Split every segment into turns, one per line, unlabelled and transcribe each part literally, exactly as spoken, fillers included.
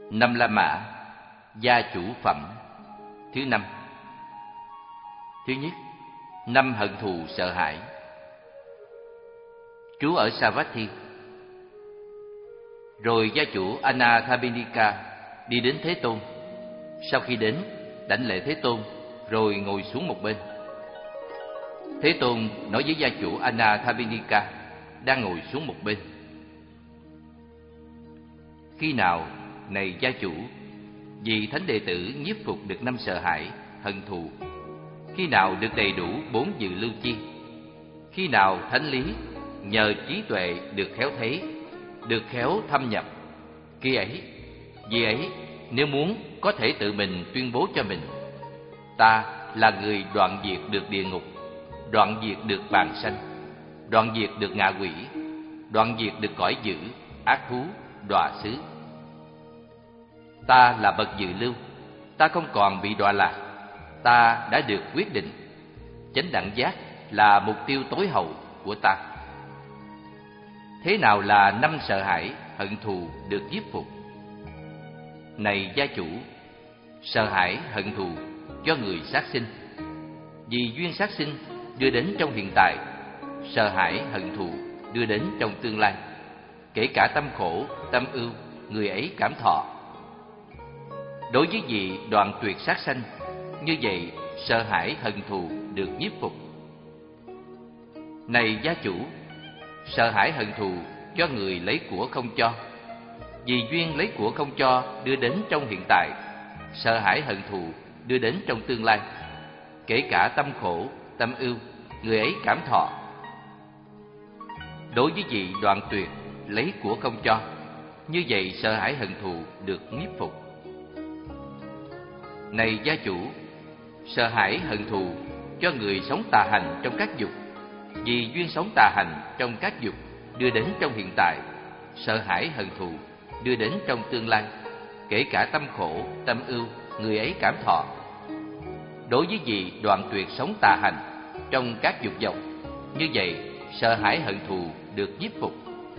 Năm La Mã, gia chủ phẩm. Thứ năm. Thứ nhất, năm hận thù sợ hãi. Trú ở Savatthi. Rồi gia chủ Anathapindika đi đến Thế Tôn. Sau khi đến, đảnh lễ Thế Tôn, rồi ngồi xuống một bên. Thế Tôn nói với gia chủ Anathapindika đang ngồi xuống một bên: khi nào, này gia chủ, vì thánh đệ tử nhiếp phục được năm sợ hãi, hận thù? Khi nào được đầy đủ bốn dự lưu chi? Khi nào thánh lý nhờ trí tuệ được khéo thấy, được khéo thâm nhập? Khi ấy, vì ấy, nếu muốn có thể tự mình tuyên bố cho mình: ta là người đoạn diệt được địa ngục, đoạn diệt được bàn sanh, đoạn diệt được ngạ quỷ, đoạn diệt được cõi dữ, ác thú, đọa xứ. Ta là bậc dự lưu, ta không còn bị đọa lạc, ta đã được quyết định. Chánh đẳng giác là mục tiêu tối hậu của ta. Thế nào là năm sợ hãi, hận thù được nhiếp phục? Này gia chủ, sợ hãi, hận thù do người sát sinh. Vì duyên sát sinh đưa đến trong hiện tại, sợ hãi, hận thù đưa đến trong tương lai. Kể cả tâm khổ, tâm ưu, người ấy cảm thọ. Đối với vị đoạn tuyệt sát sanh, như vậy sợ hãi, hận thù được nhiếp phục. Này gia chủ, sợ hãi, hận thù do người lấy của không cho. Vì duyên lấy của không cho đưa đến trong hiện tại, sợ hãi, hận thù đưa đến trong tương lai. Kể cả tâm khổ, tâm ưu, người ấy cảm thọ. Đối với vị đoạn tuyệt lấy của không cho, như vậy sợ hãi, hận thù được nhiếp phục. Này gia chủ, sợ hãi, hận thù cho người sống tà hành trong các dục. Vì duyên sống tà hành trong các dục đưa đến trong hiện tại, sợ hãi, hận thù đưa đến trong tương lai. Kể cả tâm khổ, tâm ưu, người ấy cảm thọ. Đối với vị đoạn tuyệt sống tà hành trong các dục vọng, như vậy sợ hãi, hận thù được nhiếp phục.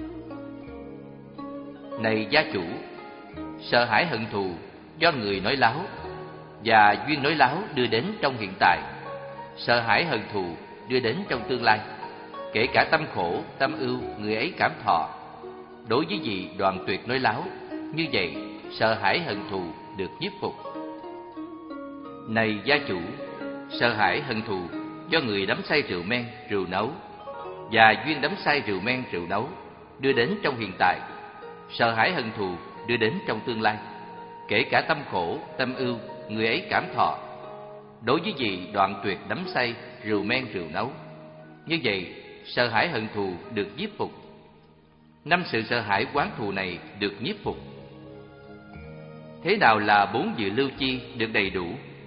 Này gia chủ, sợ hãi, hận thù do người nói láo và duyên nói láo đưa đến trong hiện tại, sợ hãi, hận thù đưa đến trong tương lai. Kể cả tâm khổ, tâm ưu, người ấy cảm thọ. Đối với vị đoạn tuyệt nói láo, như vậy sợ hãi, hận thù được nhiếp phục. Này gia chủ, sợ hãi, hận thù do người đắm say rượu men, rượu nấu và duyên đắm say rượu men, rượu nấu đưa đến trong hiện tại, sợ hãi, hận thù đưa đến trong tương lai. Kể cả tâm khổ, tâm ưu, người ấy cảm thọ. Đối với vị đoạn tuyệt đắm say rượu men, rượu nấu, như vậy sợ hãi, hận thù được nhiếp phục. Năm sự sợ hãi, oán thù này được nhiếp phục. Thế nào là bốn dự lưu chi được đầy đủ?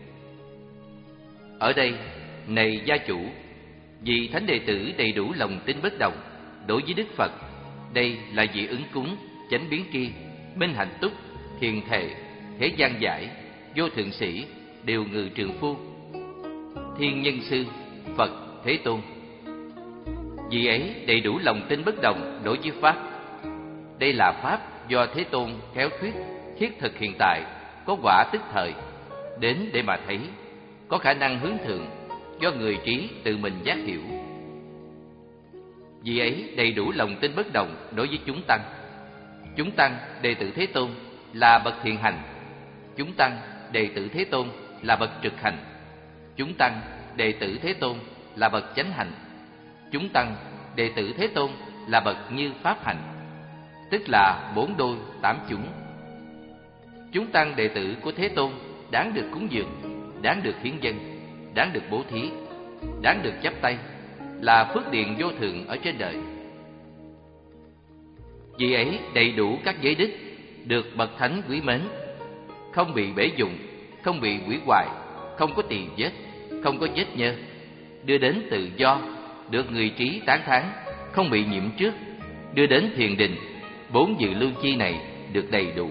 Ở đây, này gia chủ, vì thánh đệ tử đầy đủ lòng tin bất đồng đối với Đức Phật, đây là vị ứng cúng, chánh biến tri, minh hạnh túc, thiền thệ, thế gian giải, vô thượng sĩ, điều ngự trường phu, thiên nhân sư, Phật, Thế Tôn. Vì ấy đầy đủ lòng tin bất đồng đối với Pháp. Đây là Pháp do Thế Tôn khéo thuyết, thiết thực hiện tại, có quả tức thời, đến để mà thấy, có khả năng hướng thượng, do người trí tự mình giác hiểu. Vì ấy đầy đủ lòng tin bất đồng đối với chúng tăng. Chúng tăng đệ tử Thế Tôn là bậc thiện hành. Chúng tăng đệ tử Thế Tôn là bậc trực hành. Chúng tăng đệ tử Thế Tôn là bậc chánh hành. Chúng tăng đệ tử Thế Tôn là bậc như pháp hành, tức là bốn đôi tám chúng. Chúng tăng đệ tử của Thế Tôn đáng được cúng dường, đáng được hiến dâng, đáng được bố thí, đáng được chắp tay, là phước điền vô thượng ở trên đời. Vì ấy đầy đủ các giới đức, được bậc thánh quý mến, không bị bể dụng, không bị hủy hoại, không có tỳ vết, không có vết nhơ, đưa đến tự do, được người trí tán thán, không bị nhiễm trước, đưa đến thiền định. Bốn dự lưu chi này được đầy đủ.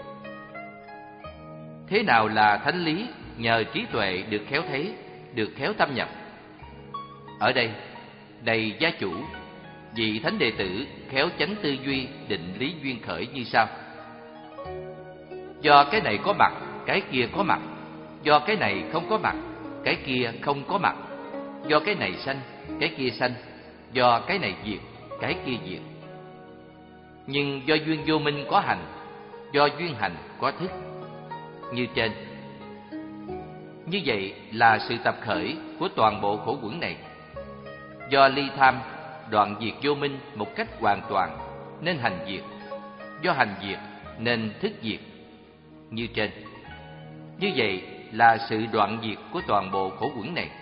Thế nào là thánh lý nhờ trí tuệ được khéo thấy, được khéo thâm nhập? Ở đây, này gia chủ, vị thánh đệ tử khéo chánh tư duy, định lý duyên khởi như sau. Do cái này có mặt, cái kia có mặt. Do cái này không có mặt, cái kia không có mặt. Do cái này sanh, cái kia sanh. Do cái này diệt, cái kia diệt. Nhưng do duyên vô minh có hành, do duyên hành có thức, như trên. Như vậy là sự tập khởi của toàn bộ khổ quẩn này. Do ly tham, đoạn diệt vô minh một cách hoàn toàn, nên hành diệt. Do hành diệt, nên thức diệt, như trên. Như vậy là sự đoạn diệt của toàn bộ khổ quẩn này.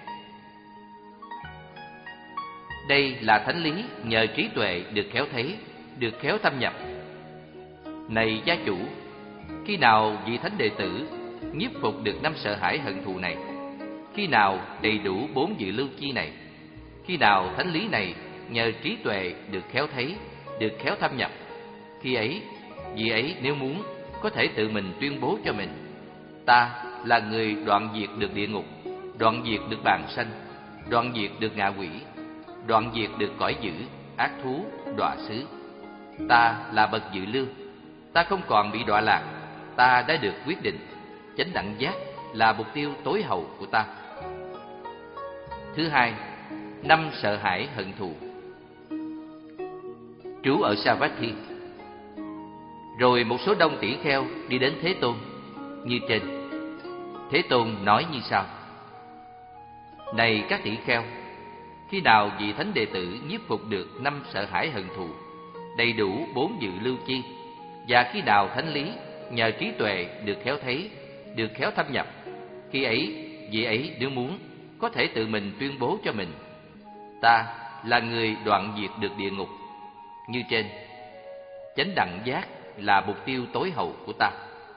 Đây là thánh lý nhờ trí tuệ được khéo thấy, được khéo thâm nhập. Này gia chủ, khi nào vị thánh đệ tử nhiếp phục được năm sợ hãi hận thù này? Khi nào đầy đủ bốn dự lưu chi này? Khi nào thánh lý này nhờ trí tuệ được khéo thấy, được khéo thâm nhập? Khi ấy, vị ấy nếu muốn có thể tự mình tuyên bố cho mình: ta là người đoạn diệt được địa ngục, đoạn diệt được bàn sanh, đoạn diệt được ngạ quỷ, đoạn diệt được cõi dữ, ác thú, đọa xứ. Ta là bậc dự lưu, ta không còn bị đọa lạc, ta đã được quyết định. Chánh đẳng giác là mục tiêu tối hậu của ta. Thứ hai, năm sợ hãi hận thù. Trú ở Savatthi. Rồi một số đông tỷ kheo đi đến Thế Tôn, như trên. Thế Tôn nói như sau: này các tỷ kheo, khi nào vị thánh đệ tử nhiếp phục được năm sợ hãi hận thù, đầy đủ bốn dự lưu chi, và khi nào thánh lý nhờ trí tuệ được khéo thấy, được khéo thâm nhập, khi ấy vị ấy nếu muốn có thể tự mình tuyên bố cho mình: ta là người đoạn diệt được địa ngục, như trên. Chánh đẳng giác là mục tiêu tối hậu của ta.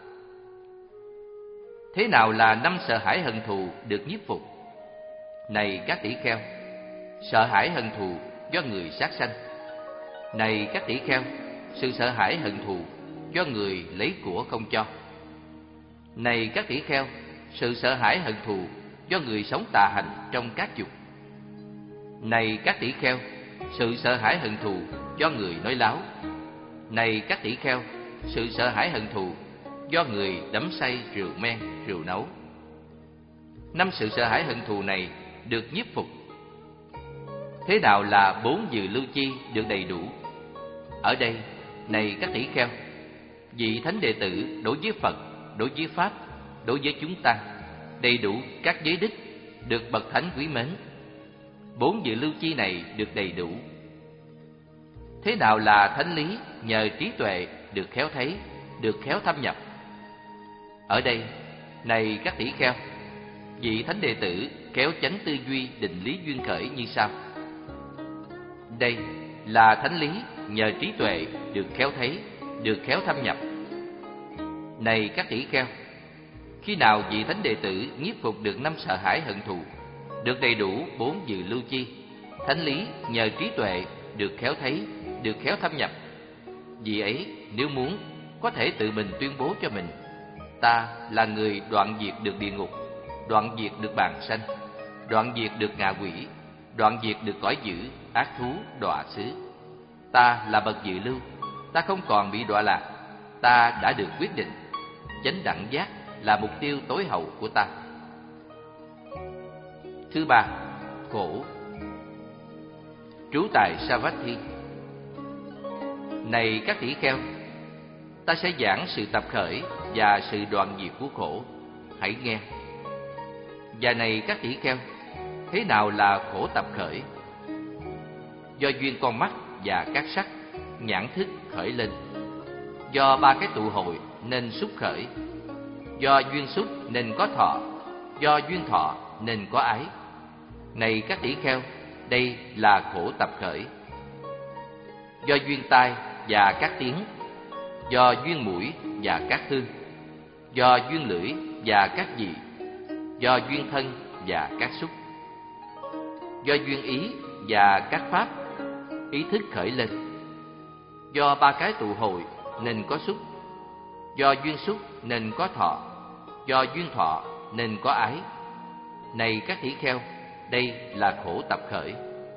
Thế nào là năm sợ hãi hận thù được nhiếp phục? Này các tỷ kheo, sợ hãi hận thù do người sát sanh. Này các tỷ kheo, sự sợ hãi hận thù do người lấy của không cho. Này các tỷ kheo, sự sợ hãi hận thù do người sống tà hành trong các dục. Này các tỷ kheo, sự sợ hãi hận thù do người nói láo. Này các tỷ kheo, sự sợ hãi hận thù do người đắm say rượu men, rượu nấu. Năm sự sợ hãi hận thù này được nhiếp phục. Thế nào là bốn dự lưu chi được đầy đủ? Ở đây, này các tỷ kheo, vị thánh đệ tử đối với Phật, đối với Pháp, đối với chúng ta đầy đủ các giới đức, được bậc thánh quý mến. Bốn dự lưu chi này được đầy đủ. Thế nào là thánh lý nhờ trí tuệ được khéo thấy, được khéo thâm nhập? Ở đây, này các tỷ kheo, vị thánh đệ tử kéo chánh tư duy định lý duyên khởi như sau. Đây là thánh lý nhờ trí tuệ được khéo thấy, được khéo thâm nhập. Này các tỷ kheo, khi nào vị thánh đệ tử nhiếp phục được năm sợ hãi hận thù, được đầy đủ bốn dự lưu chi, thánh lý nhờ trí tuệ được khéo thấy, được khéo thâm nhập, vị ấy nếu muốn có thể tự mình tuyên bố cho mình: ta là người đoạn diệt được địa ngục, đoạn diệt được bàn sanh, đoạn diệt được ngạ quỷ, đoạn diệt được cõi dữ, ác thú, đọa xứ. Ta là bậc dự lưu, ta không còn bị đọa lạc, ta đã được quyết định. Chánh đẳng giác là mục tiêu tối hậu của ta. Thứ ba, khổ. Trú tại Savatthi. Này các tỷ kheo, ta sẽ giảng sự tập khởi và sự đoạn diệt của khổ. Hãy nghe. Và này các tỷ kheo, thế nào là khổ tập khởi? Do duyên con mắt và các sắc, nhãn thức khởi lên. Do ba cái tụ hội nên xúc khởi. Do duyên xúc nên có thọ. Do duyên thọ nên có ái. Này các tỷ kheo, đây là khổ tập khởi. Do duyên tai và các tiếng, do duyên mũi và các hương, do duyên lưỡi và các vị, do duyên thân và các xúc, do duyên ý và các pháp, ý thức khởi lên. Do ba cái tụ hội nên có xúc. Do duyên xúc nên có thọ. Do duyên thọ nên có ái. Này các tỷ kheo, đây là khổ tập khởi.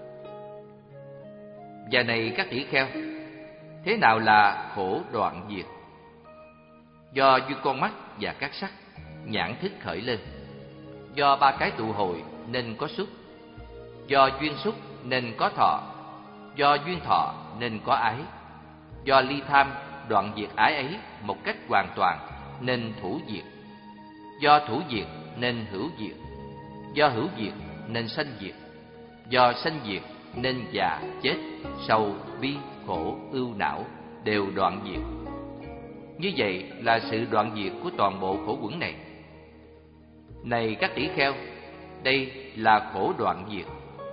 Và này các tỷ kheo, thế nào là khổ đoạn diệt? do duyên con mắt và các sắc, nhãn thức khởi lên. Do ba cái tụ hội nên có xúc, do duyên xúc nên có thọ, do duyên thọ nên có ái, do ly tham đoạn diệt ái ấy một cách hoàn toàn nên thủ diệt, do thủ diệt nên hữu diệt, do hữu diệt nên sanh diệt, do sanh diệt nên già, chết, sầu, bi, khổ, ưu não đều đoạn diệt. Như vậy là sự đoạn diệt của toàn bộ khổ uẩn này. Này các tỷ kheo, đây là khổ đoạn diệt.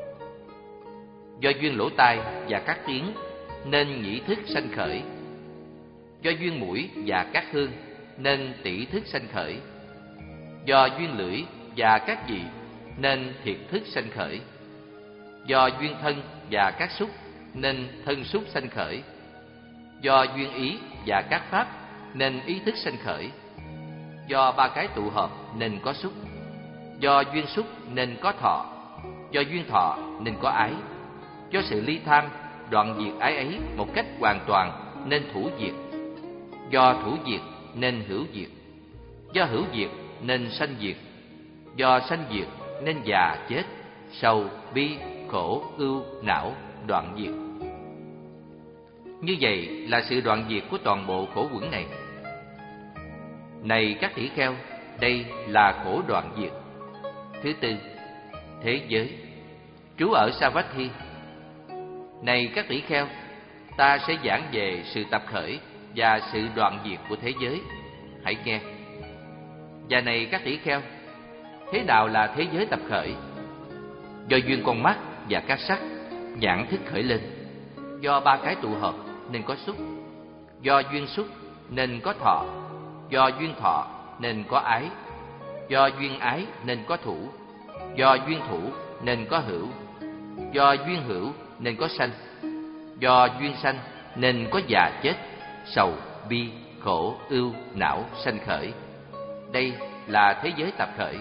Do duyên lỗ tai và các tiếng nên nhĩ thức sanh khởi, do duyên mũi và các hương nên tỷ thức sanh khởi, do duyên lưỡi và các vị nên thiệt thức sanh khởi, do duyên thân và các xúc nên thân xúc sanh khởi, do duyên ý và các pháp nên ý thức sanh khởi, do ba cái tụ hợp nên có xúc, do duyên xúc nên có thọ, do duyên thọ nên có ái, do sự ly tham đoạn diệt ái ấy một cách hoàn toàn nên thủ diệt, do thủ diệt nên hữu diệt, do hữu diệt nên sanh diệt, do sanh diệt nên già, chết, sầu, bi, khổ, ưu, não đoạn diệt. Như vậy là sự đoạn diệt của toàn bộ khổ uẩn này. Này các tỷ kheo, đây là khổ đoạn diệt. Thứ tư, thế giới. Trú ở Savatthi. Này các tỷ kheo, ta sẽ giảng về sự tập khởi và sự đoạn diệt của thế giới. Hãy nghe. Và này các tỷ kheo, thế nào là thế giới tập khởi? Do duyên con mắt và các sắc, nhãn thức khởi lên. Do ba cái tụ hợp nên có xúc, do duyên xúc nên có thọ, do duyên thọ nên có ái, do duyên ái nên có thủ, do duyên thủ nên có hữu, do duyên hữu nên có sanh, do duyên sanh nên có già, chết, sầu, bi, khổ, ưu, não sanh khởi. Đây là thế giới tập khởi.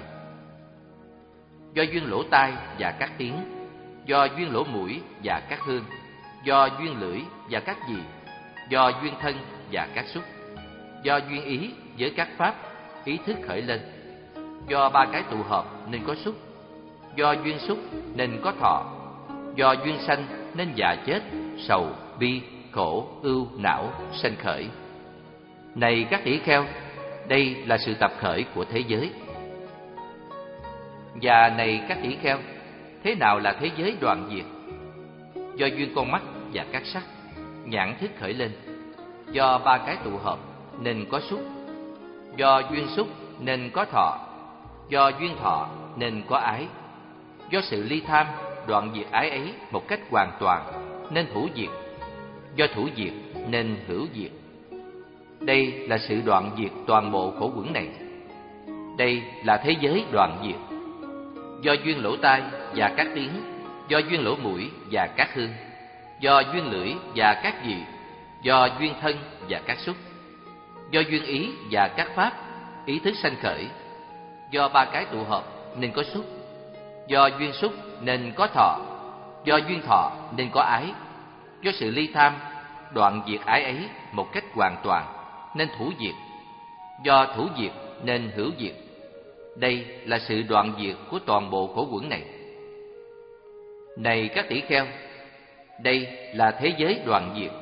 Do duyên lỗ tai và các tiếng, do duyên lỗ mũi và các hương, do duyên lưỡi và các vị, do duyên thân và các xúc, do duyên ý với các pháp, ý thức khởi lên. Do ba cái tụ hợp nên có xúc, do duyên xúc nên có thọ, do duyên sanh nên già, chết, sầu, bi, khổ, ưu, não sanh khởi. Này các tỷ kheo, đây là sự tập khởi của thế giới. Và này các tỷ kheo, thế nào là thế giới đoạn diệt? Do duyên con mắt và các sắc, nhãn thức khởi lên. Do ba cái tụ hợp nên có xúc, do duyên xúc nên có thọ, do duyên thọ nên có ái, do sự ly tham đoạn diệt ái ấy một cách hoàn toàn nên thủ diệt, do thủ diệt nên hữu diệt. Đây là sự đoạn diệt toàn bộ khổ uẩn này. Đây là thế giới đoạn diệt. Do duyên lỗ tai và các tiếng, do duyên lỗ mũi và các hương, do duyên lưỡi và các vị, do duyên thân và các xúc, do duyên ý và các pháp, ý thức sanh khởi, do ba cái tụ hợp nên có xúc, do duyên xúc nên có thọ, do duyên thọ nên có ái, do sự ly tham đoạn diệt ái ấy một cách hoàn toàn nên thủ diệt, do thủ diệt nên hữu diệt. Đây là sự đoạn diệt của toàn bộ khổ uẩn này. Này các tỷ kheo, đây là thế giới đoạn diệt.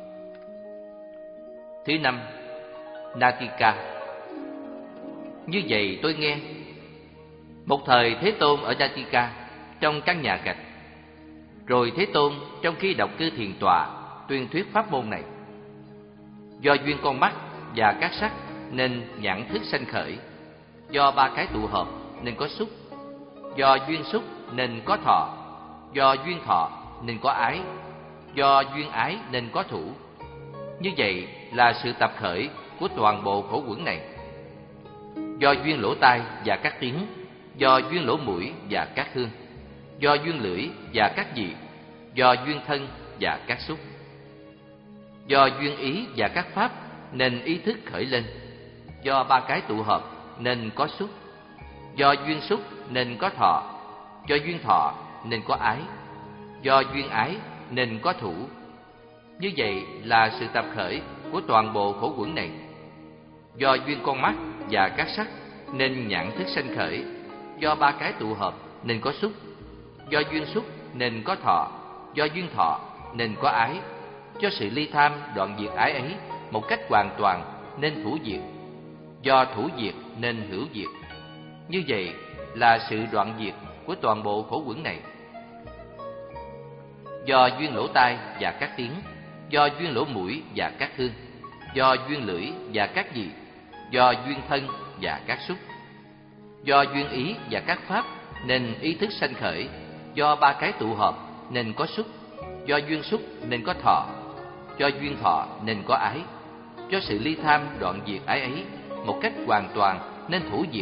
Thứ năm, Natika. Như vậy tôi nghe, một thời Thế Tôn ở Natika trong căn nhà gạch. Rồi Thế Tôn trong khi đọc cư thiền tọa tuyên thuyết pháp môn này. Do duyên con mắt và các sắc nên nhãn thức sanh khởi, do ba cái tụ hợp nên có xúc, do duyên xúc nên có thọ, do duyên thọ nên có ái, do duyên ái nên có thủ. Như vậy là sự tập khởi của toàn bộ khổ uẩn này. Do duyên lỗ tai và các tiếng, do duyên lỗ mũi và các hương, do duyên lưỡi và các vị, do duyên thân và các xúc, do duyên ý và các pháp nên ý thức khởi lên, do ba cái tụ hợp nên có xúc, do duyên xúc nên có thọ, do duyên thọ nên có ái, do duyên ái nên có thủ. Như vậy là sự tập khởi của toàn bộ khổ uẩn này. Do duyên con mắt và các sắc nên nhãn thức sanh khởi. Do ba cái tụ hợp nên có xúc. Do duyên xúc nên có thọ. Do duyên thọ nên có ái. Do sự ly tham đoạn diệt ái ấy một cách hoàn toàn nên thủ diệt. Do thủ diệt nên hữu diệt. Như vậy là sự đoạn diệt của toàn bộ khổ uẩn này. Do duyên lỗ tai và các tiếng, do duyên lỗ mũi và các hương, do duyên lưỡi và các vị, do duyên thân và các xúc, do duyên ý và các pháp nên ý thức sanh khởi. Do ba cái tụ hợp nên có xúc. Do duyên xúc nên có thọ. Do duyên thọ nên có ái. Do sự ly tham đoạn diệt ái ấy một cách hoàn toàn nên thủ diệt.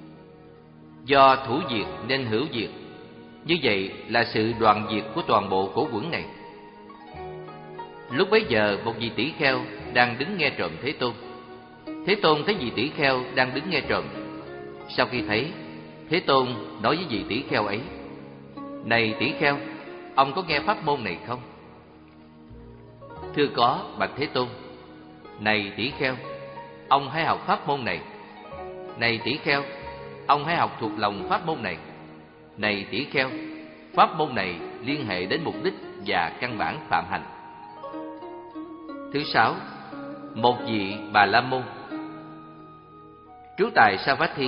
Do thủ diệt nên hữu diệt. Như vậy là sự đoạn diệt của toàn bộ khổ uẩn này. Lúc bấy giờ một vị tỷ kheo đang đứng nghe trộm Thế Tôn. Thế Tôn thấy vị tỷ kheo đang đứng nghe trộm. Sau khi thấy, Thế Tôn nói với vị tỷ kheo ấy: Này tỷ kheo, ông có nghe pháp môn này không? Thưa có, bạch Thế Tôn. Này tỷ kheo, ông hãy học pháp môn này. Này tỷ kheo, ông hãy học thuộc lòng pháp môn này. Này tỷ kheo, pháp môn này liên hệ đến mục đích và căn bản phạm hạnh. Thứ sáu, một vị Bà La Môn trú tại Savatthi.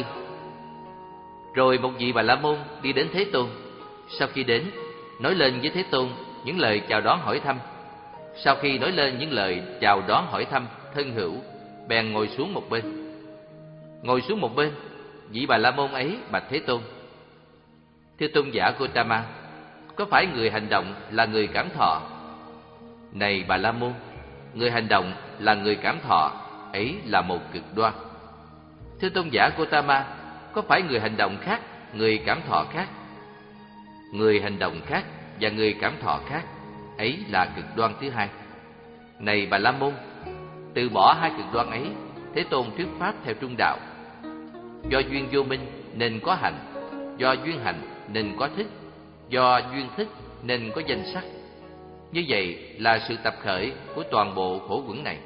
Rồi một vị Bà La Môn đi đến Thế Tôn. Sau khi đến, nói lên với Thế Tôn những lời chào đón hỏi thăm. Sau khi nói lên những lời chào đón hỏi thăm thân hữu, bèn ngồi xuống một bên. Ngồi xuống một bên, vị Bà La Môn ấy bạch Thế Tôn: Thưa tôn giả Gotama, có phải người hành động là người cảm thọ? Này Bà La Môn, người hành động là người cảm thọ, ấy là một cực đoan. Thưa tôn giả Gotama, có phải người hành động khác, người cảm thọ khác? Người hành động khác và người cảm thọ khác, ấy là cực đoan thứ hai. Này Bà La Môn, từ bỏ hai cực đoan ấy, Thế Tôn thuyết pháp theo trung đạo. Do duyên vô minh nên có hành. Do duyên hành nên có thức. Do duyên thức nên có danh sắc. Như vậy là sự tập khởi của toàn bộ khổ uẩn này.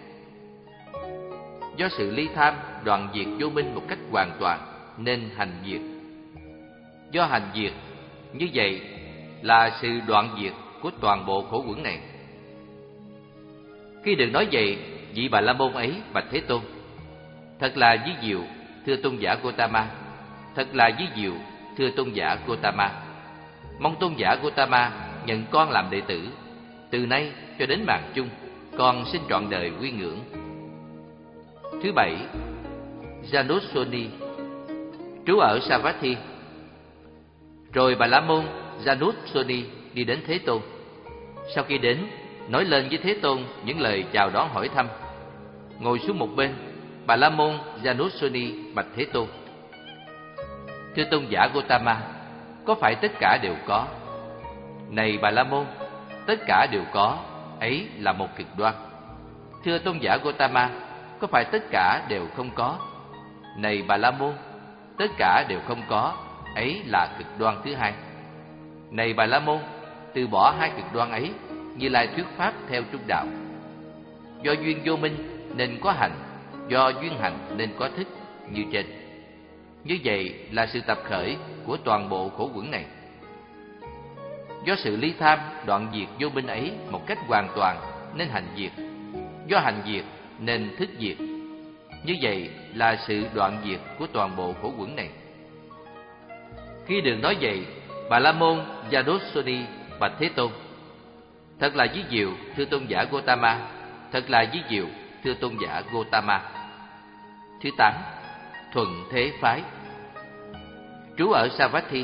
Do sự ly tham đoạn diệt vô minh một cách hoàn toàn nên hành diệt. Do hành diệt, như vậy là sự đoạn diệt của toàn bộ khổ uẩn này. Khi được nói vậy, vị Bà La Môn ấy bạch Thế Tôn: Thật là ví diệu, thưa tôn giả Gotama. Thật là ví diệu, thưa tôn giả Gotama. Mong tôn giả Gotama nhận con làm đệ tử. Từ nay cho đến mạng chung, con xin trọn đời quy ngưỡng. Thứ bảy, Janusoni trú ở Savatthi. Rồi Bà La Môn Janusoni đi đến Thế Tôn. Sau khi đến, nói lên với Thế Tôn những lời chào đón hỏi thăm. Ngồi xuống một bên, Bà La Môn Janusoni bạch Thế Tôn: Thưa tôn giả Gotama, có phải tất cả đều có? Này Bà La Môn, tất cả đều có, ấy là một cực đoan. Thưa tôn giả Gotama, có phải tất cả đều không có? Này Bà La Môn, tất cả đều không có, ấy là cực đoan thứ hai. Này Bà La Môn, từ bỏ hai cực đoan ấy, Như Lai thuyết pháp theo trung đạo. Do duyên vô minh nên có hành. Do duyên hành nên có thức, như trên. Như vậy là sự tập khởi của toàn bộ khổ uẩn này. Do sự ly tham đoạn diệt vô minh ấy một cách hoàn toàn nên hành diệt. Do hành diệt nên thức diệt. Như vậy là sự đoạn diệt của toàn bộ khổ uẩn này. Khi được nói vậy, Bà La Môn Janusoni bạch Thế Tôn: Thật là ví diệu, thưa tôn giả Gotama. Thật là ví diệu, thưa tôn giả Gotama. Thứ tám, Thuận Thế Phái trú ở Savatthi.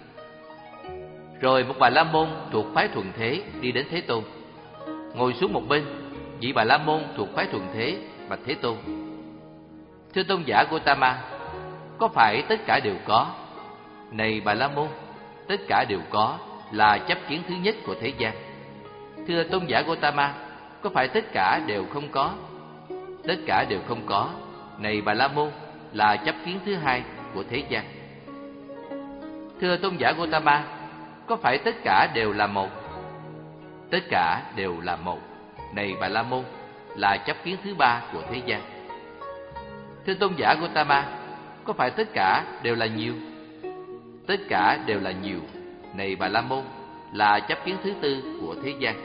Rồi một Bà La Môn thuộc phái Thuận Thế đi đến Thế Tôn. Ngồi xuống một bên, vị Bà La Môn thuộc phái Thuận Thế bạch Thế Tôn: Thưa tôn giả Gotama, có phải tất cả đều có? Này Bà La Môn, tất cả đều có là chấp kiến thứ nhất của thế gian. Thưa tôn giả Gotama, có phải tất cả đều không có? Tất cả đều không có, này Bà La Môn, là chấp kiến thứ hai của thế gian. Thưa tôn giả Gotama, có phải tất cả đều là một? Tất cả đều là một, này Bà La Môn, là chấp kiến thứ ba của thế gian. Thưa tôn giả Gotama, có phải tất cả đều là nhiều? Tất cả đều là nhiều, này Bà La Môn, là chấp kiến thứ tư của thế gian.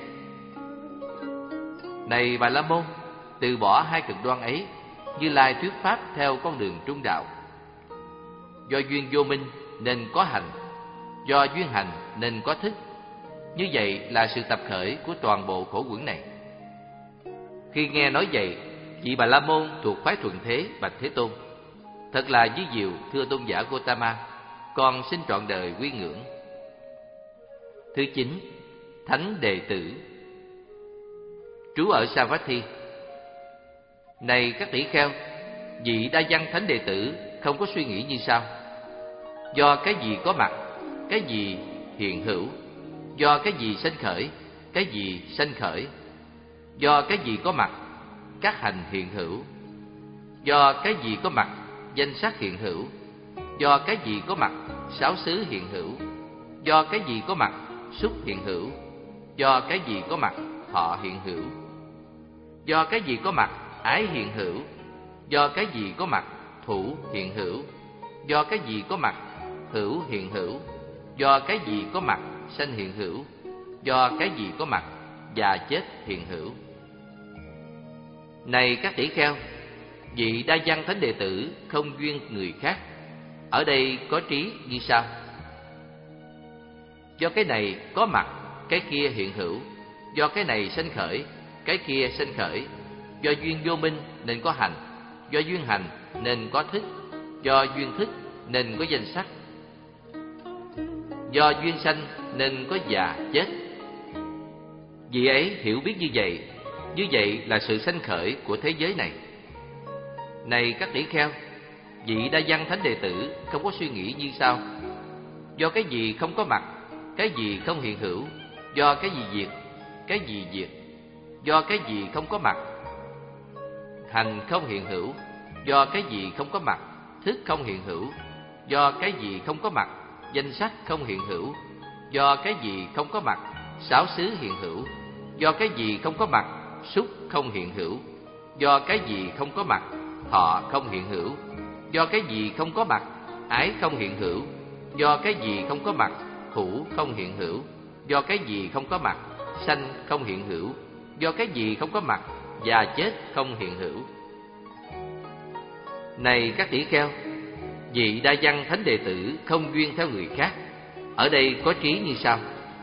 Này Bà La Môn, từ bỏ hai cực đoan ấy, Như Lai thuyết pháp theo con đường trung đạo. Do duyên vô minh nên có hành, do duyên hành nên có thức. Như vậy là sự tập khởi của toàn bộ khổ uẩn này. Khi nghe nói vậy, vị Bà La Môn thuộc phái Thuận Thế bạch Thế Tôn: Thật là ví diệu, thưa tôn giả Gotama, con xin trọn đời quy ngưỡng. Thứ chín, Thánh Đệ Tử. Trú ở Savatthi. Này các tỷ kheo, vị Đa Văn Thánh Đệ Tử không có suy nghĩ như sau: Do cái gì có mặt, cái gì hiện hữu. Do cái gì sanh khởi, cái gì sanh khởi. Do cái gì có mặt, các hành hiện hữu. Do cái gì có mặt, danh sắc hiện hữu. Do cái gì có mặt, sáu xứ hiện hữu. Do cái gì có mặt, xúc hiện hữu. Do cái gì có mặt, thọ hiện hữu. Do cái gì có mặt, ái hiện hữu. Do cái gì có mặt, thủ hiện hữu. Do cái gì có mặt, hữu hiện hữu. Do cái gì có mặt, sanh hiện hữu. Do cái gì có mặt, già chết hiện hữu. Này các tỷ kheo, vị Đa Văn Thánh Đệ Tử không duyên người khác. Ở đây có trí như sau: Do cái này có mặt, cái kia hiện hữu. Do cái này sanh khởi, cái kia sanh khởi. Do duyên vô minh nên có hành. Do duyên hành nên có thức. Do duyên thức nên có danh sắc. Do duyên sanh nên có già chết. Vị ấy hiểu biết như vậy, như vậy là sự sanh khởi của thế giới này. Này các tỷ kheo, vị Đa Văn Thánh Đệ Tử không có suy nghĩ như sau: Do cái gì không có mặt, cái gì không hiện hữu. Do cái gì diệt, cái gì diệt. Do cái gì không có mặt, hành không hiện hữu. Do cái gì không có mặt, thức không hiện hữu. Do cái gì không có mặt, danh sắc không hiện hữu. Do cái gì không có mặt, sáu xứ hiện hữu. Do cái gì không có mặt, xúc không hiện hữu. Do cái gì không có mặt, thọ không hiện hữu. Do cái gì không có mặt, ái không hiện hữu. Do cái gì không có mặt, thủ không hiện hữu. Do cái gì không có mặt, sanh không hiện hữu. Do cái gì không có mặt, già chết không hiện hữu. Này các tỷ kheo, vị Đa Văn Thánh Đệ Tử không duyên theo người khác. Ở đây có trí như sau: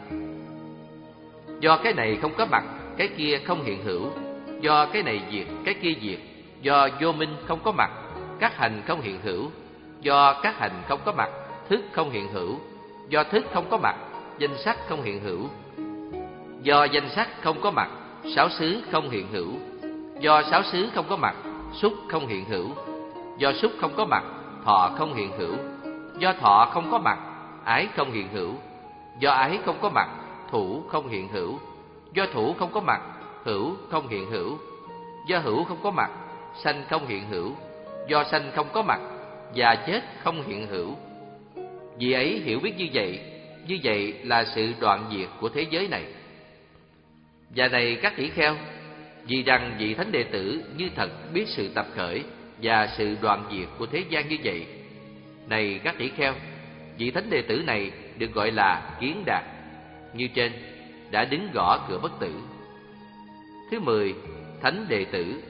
Do cái này không có mặt, cái kia không hiện hữu. Do cái này diệt, cái kia diệt. Do vô minh không có mặt, các hành không hiện hữu. Do các hành không có mặt, thức không hiện hữu. Do thức không có mặt, danh sắc không hiện hữu. Do danh sắc không có mặt, sáu xứ không hiện hữu. Do sáu xứ không có mặt, xúc không hiện hữu. Do xúc không có mặt, thọ không hiện hữu. Do thọ không có mặt, ái không hiện hữu. Do ái không có mặt, thủ không hiện hữu. Do thủ không có mặt, hữu không hiện hữu. Do hữu không có mặt, sanh không hiện hữu. Do sanh không có mặt, già chết không hiện hữu. Vì ấy hiểu biết như vậy, như vậy là sự đoạn diệt của thế giới này. Và này các tỷ kheo, vì rằng vị Thánh Đệ Tử như thật biết sự tập khởi và sự đoạn diệt của thế gian như vậy. Này các tỷ kheo, vị Thánh Đệ Tử này được gọi là Kiến Đạt. Như trên, đã đứng gõ cửa bất tử. Thứ mười, Thánh Đệ Tử.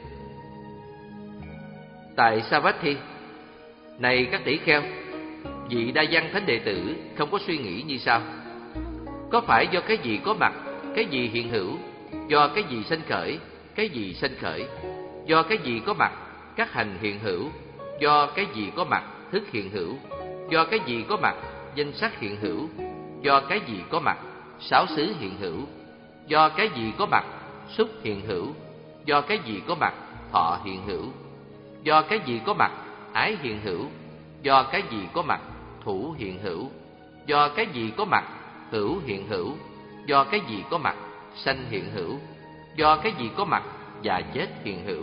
Tại Savatthi. Này các tỷ kheo, vị Đa Văn Thánh Đệ Tử không có suy nghĩ như sau: Có phải do cái gì có mặt, cái gì hiện hữu. Do cái gì sanh khởi, cái gì sanh khởi. Do cái gì có mặt, các hành hiện hữu. Do cái gì có mặt, thức hiện hữu. Do cái gì có mặt, danh sắc hiện hữu. Do cái gì có mặt, sáu xứ hiện hữu. Do cái gì có mặt, xúc hiện hữu. Do cái gì có mặt, thọ hiện hữu. Do cái gì có mặt, ái hiện hữu. Do cái gì có mặt, thủ hiện hữu. Do cái gì có mặt, hữu hiện hữu. Do cái gì có mặt, sanh hiện hữu. Do cái gì có mặt, già chết hiện hữu.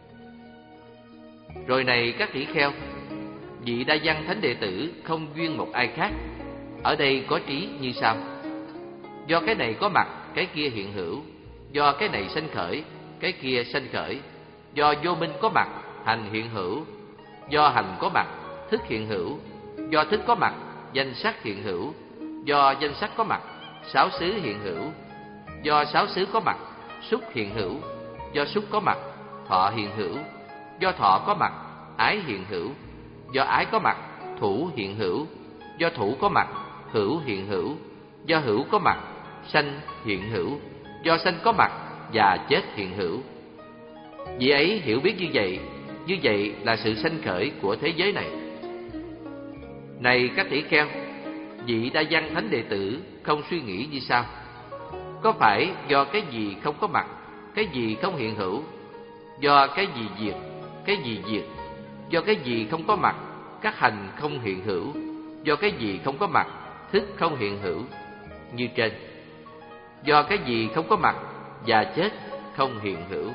Rồi này các tỷ kheo, vị Đa Văn Thánh Đệ Tử không duyên một ai khác. Ở đây có trí như sau: Do cái này có mặt, cái kia hiện hữu. Do cái này sanh khởi, cái kia sanh khởi. Do vô minh có mặt, hành hiện hữu. do hành có mặt, thức hiện hữu. Do thức có mặt, danh sắc hiện hữu. Do danh sắc có mặt, sáu xứ hiện hữu. Do sáu xứ có mặt, xúc hiện hữu. Do xúc có mặt, thọ hiện hữu. Do thọ có mặt, ái hiện hữu. Do ái có mặt, thủ hiện hữu. Do thủ có mặt, hữu hiện hữu. Do hữu có mặt, sanh hiện hữu. Do sanh có mặt, già chết hiện hữu. Vị ấy hiểu biết như vậy, như vậy là sự sanh khởi của thế giới này. Này các tỷ kheo, vị đa văn thánh đệ tử không suy nghĩ như sau: có phải do cái gì không có mặt, cái gì không hiện hữu? Do cái gì diệt, cái gì diệt? Do cái gì không có mặt, các hành không hiện hữu? Do cái gì không có mặt, thức không hiện hữu? Như trên. Do cái gì không có mặt, già chết không hiện hữu.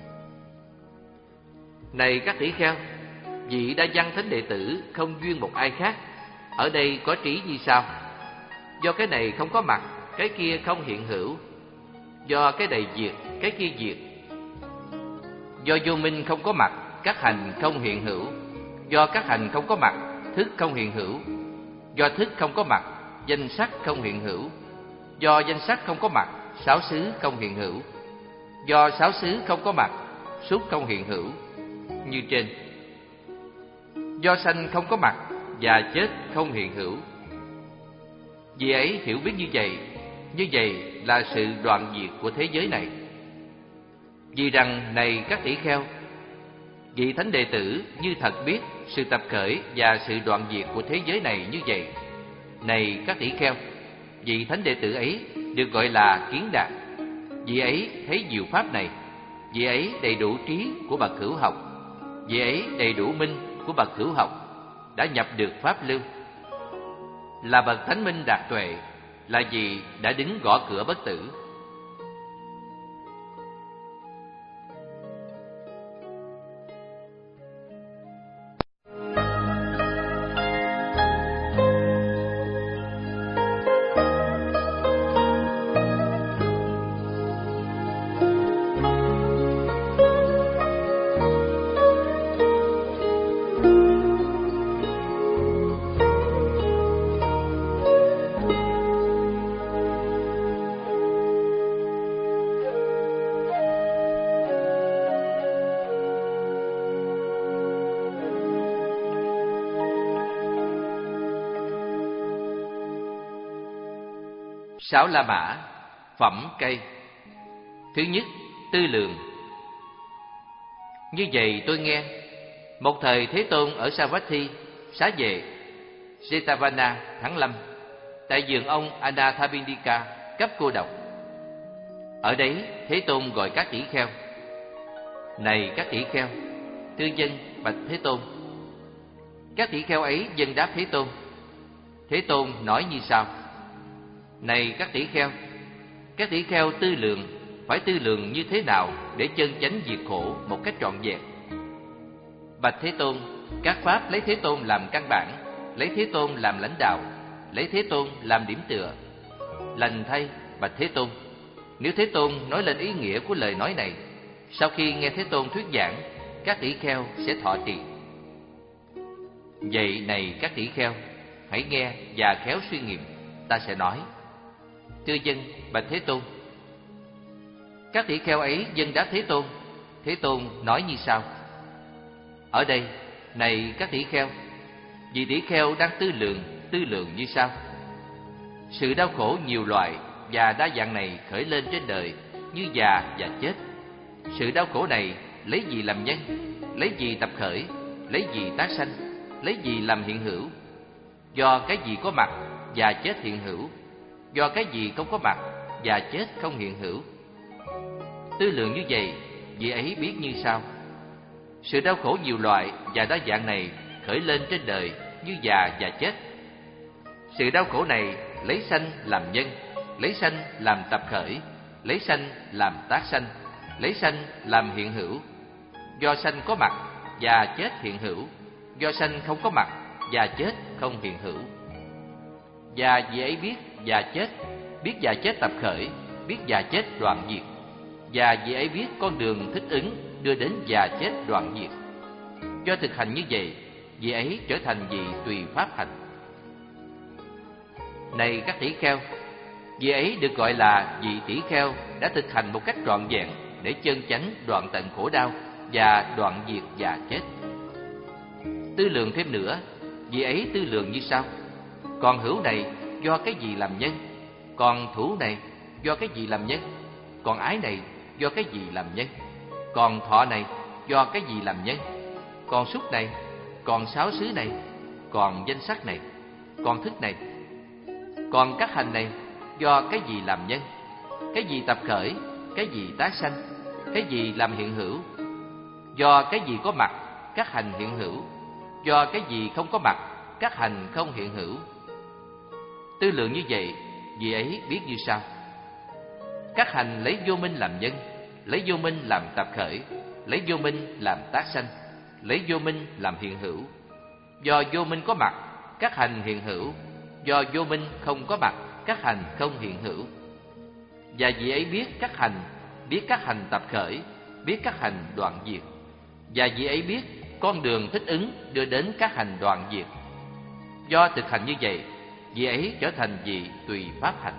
Này các tỷ kheo, vị đa văn thánh đệ tử không duyên một ai khác, ở đây có trí như sau: do cái này không có mặt, cái kia không hiện hữu. Do cái này diệt, cái kia diệt. Do vô minh không có mặt, các hành không hiện hữu. Do các hành không có mặt, thức không hiện hữu. Do thức không có mặt, danh sắc không hiện hữu. Do danh sắc không có mặt, sáu xứ không hiện hữu. Do sáu xứ không có mặt, xúc không hiện hữu. Như trên. Do sanh không có mặt, già chết không hiện hữu. Vì ấy hiểu biết như vậy, như vậy là sự đoạn diệt của thế giới này. Vì rằng, này các tỷ kheo, vị thánh đệ tử như thật biết sự tập khởi và sự đoạn diệt của thế giới này như vậy. Này các tỷ kheo, vị thánh đệ tử ấy được gọi là kiến đạt. Vị ấy thấy diệu pháp này. Vị ấy đầy đủ trí của bậc hữu học. Vị ấy đầy đủ minh của bậc hữu học, đã nhập được pháp lưu. Là bậc thánh minh đạt tuệ, là vì đã đứng gõ cửa bất tử. Sáu La Mã, phẩm cây. Thứ nhất, tư lường. Như vậy tôi nghe, một thời Thế Tôn ở Savatthi, xá vệ Jetavana tháng Lâm, tại vườn ông Anathapindika cấp cô độc. Ở đấy Thế Tôn gọi các tỷ kheo: này các tỷ kheo, tư dân bạch Thế Tôn. Các tỷ kheo ấy dâng đáp Thế Tôn. Thế Tôn nói như sau: này các tỷ kheo, các tỷ kheo tư lường, phải tư lường như thế nào để chân chánh diệt khổ một cách trọn vẹn? Bạch Thế Tôn, các pháp lấy Thế Tôn làm căn bản, lấy Thế Tôn làm lãnh đạo, lấy Thế Tôn làm điểm tựa. Lành thay, bạch Thế Tôn, nếu Thế Tôn nói lên ý nghĩa của lời nói này, sau khi nghe Thế Tôn thuyết giảng, các tỷ kheo sẽ thọ trì. Vậy này các tỷ kheo, hãy nghe và khéo suy nghiệm, ta sẽ nói. Thưa dân, bạch Thế Tôn. Các tỷ kheo ấy dâng đáp Thế Tôn. Thế Tôn nói như sau: ở đây, này các tỷ kheo, vị tỷ kheo đang tư lượng, tư lượng như sau: sự đau khổ nhiều loại và đa dạng này khởi lên trên đời như già và chết. Sự đau khổ này lấy gì làm nhân, lấy gì tập khởi, lấy gì tác sanh, lấy gì làm hiện hữu? Do cái gì có mặt, già chết hiện hữu. Do cái gì không có mặt, già chết không hiện hữu. Tư lượng như vậy, vị ấy biết như sau: sự đau khổ nhiều loại và đa dạng này khởi lên trên đời như già và chết. Sự đau khổ này lấy sanh làm nhân, lấy sanh làm tập khởi, lấy sanh làm tác sanh, lấy sanh làm hiện hữu. Do sanh có mặt, già chết hiện hữu. Do sanh không có mặt, già chết không hiện hữu. Và vị ấy biết già chết, biết già chết tập khởi, biết già chết đoạn diệt. Và vị ấy biết con đường thích ứng đưa đến già chết đoạn diệt. Do thực hành như vậy, vị ấy trở thành vị tùy pháp hành. Này các tỷ kheo, vị ấy được gọi là vị tỷ kheo đã thực hành một cách trọn vẹn để chân chánh đoạn tận khổ đau và đoạn diệt già chết. Tư lượng thêm nữa, vị ấy tư lượng như sau: còn hữu này do cái gì làm nhân, còn thủ này do cái gì làm nhân, còn ái này do cái gì làm nhân, còn thọ này do cái gì làm nhân, còn xúc này, còn sáu xứ này, còn danh sắc này, còn thức này, còn các hành này do cái gì làm nhân, cái gì tập khởi, cái gì tái sanh, cái gì làm hiện hữu, do cái gì có mặt, các hành hiện hữu, do cái gì không có mặt, các hành không hiện hữu. Tư lượng như vậy, vị ấy biết như sau: các hành lấy vô minh làm nhân, lấy vô minh làm tập khởi, lấy vô minh làm tác sanh, lấy vô minh làm hiện hữu. Do vô minh có mặt, các hành hiện hữu, do vô minh không có mặt, các hành không hiện hữu. Và vị ấy biết các hành, biết các hành tập khởi, biết các hành đoạn diệt. Và vị ấy biết con đường thích ứng đưa đến các hành đoạn diệt. Do thực hành như vậy, vị ấy trở thành vị tùy pháp hành.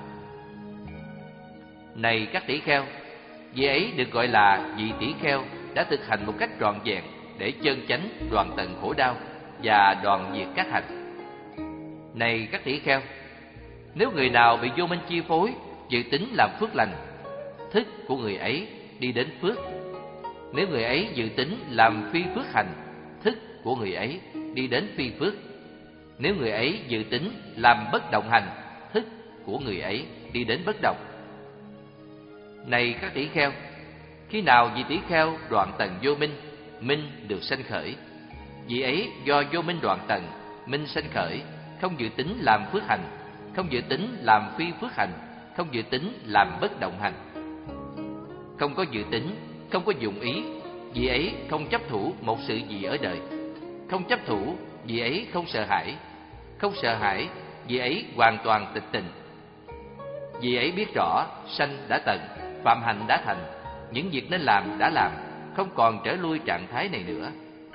Này các tỷ kheo, vị ấy được gọi là vị tỷ kheo đã thực hành một cách trọn vẹn để chân chánh đoạn tận khổ đau và đoạn diệt các hành. Này các tỷ kheo, nếu người nào bị vô minh chi phối, dự tính làm phước lành, thức của người ấy đi đến phước. Nếu người ấy dự tính làm phi phước hành, thức của người ấy đi đến phi phước. Nếu người ấy dự tính làm bất động hành, thức của người ấy đi đến bất động. Này các tỷ kheo, khi nào vị tỷ kheo đoạn tận vô minh, minh được sanh khởi. Vị ấy do vô minh đoạn tận, minh sanh khởi, không dự tính làm phước hành, không dự tính làm phi phước hành, không dự tính làm bất động hành. Không có dự tính, không có dụng ý, vị ấy không chấp thủ một sự gì ở đời. Không chấp thủ, vị ấy không sợ hãi. Không sợ hãi, vị ấy hoàn toàn tịch tịnh. Vị ấy biết rõ sanh đã tận, phạm hành đã thành, những việc nên làm đã làm, không còn trở lui trạng thái này nữa.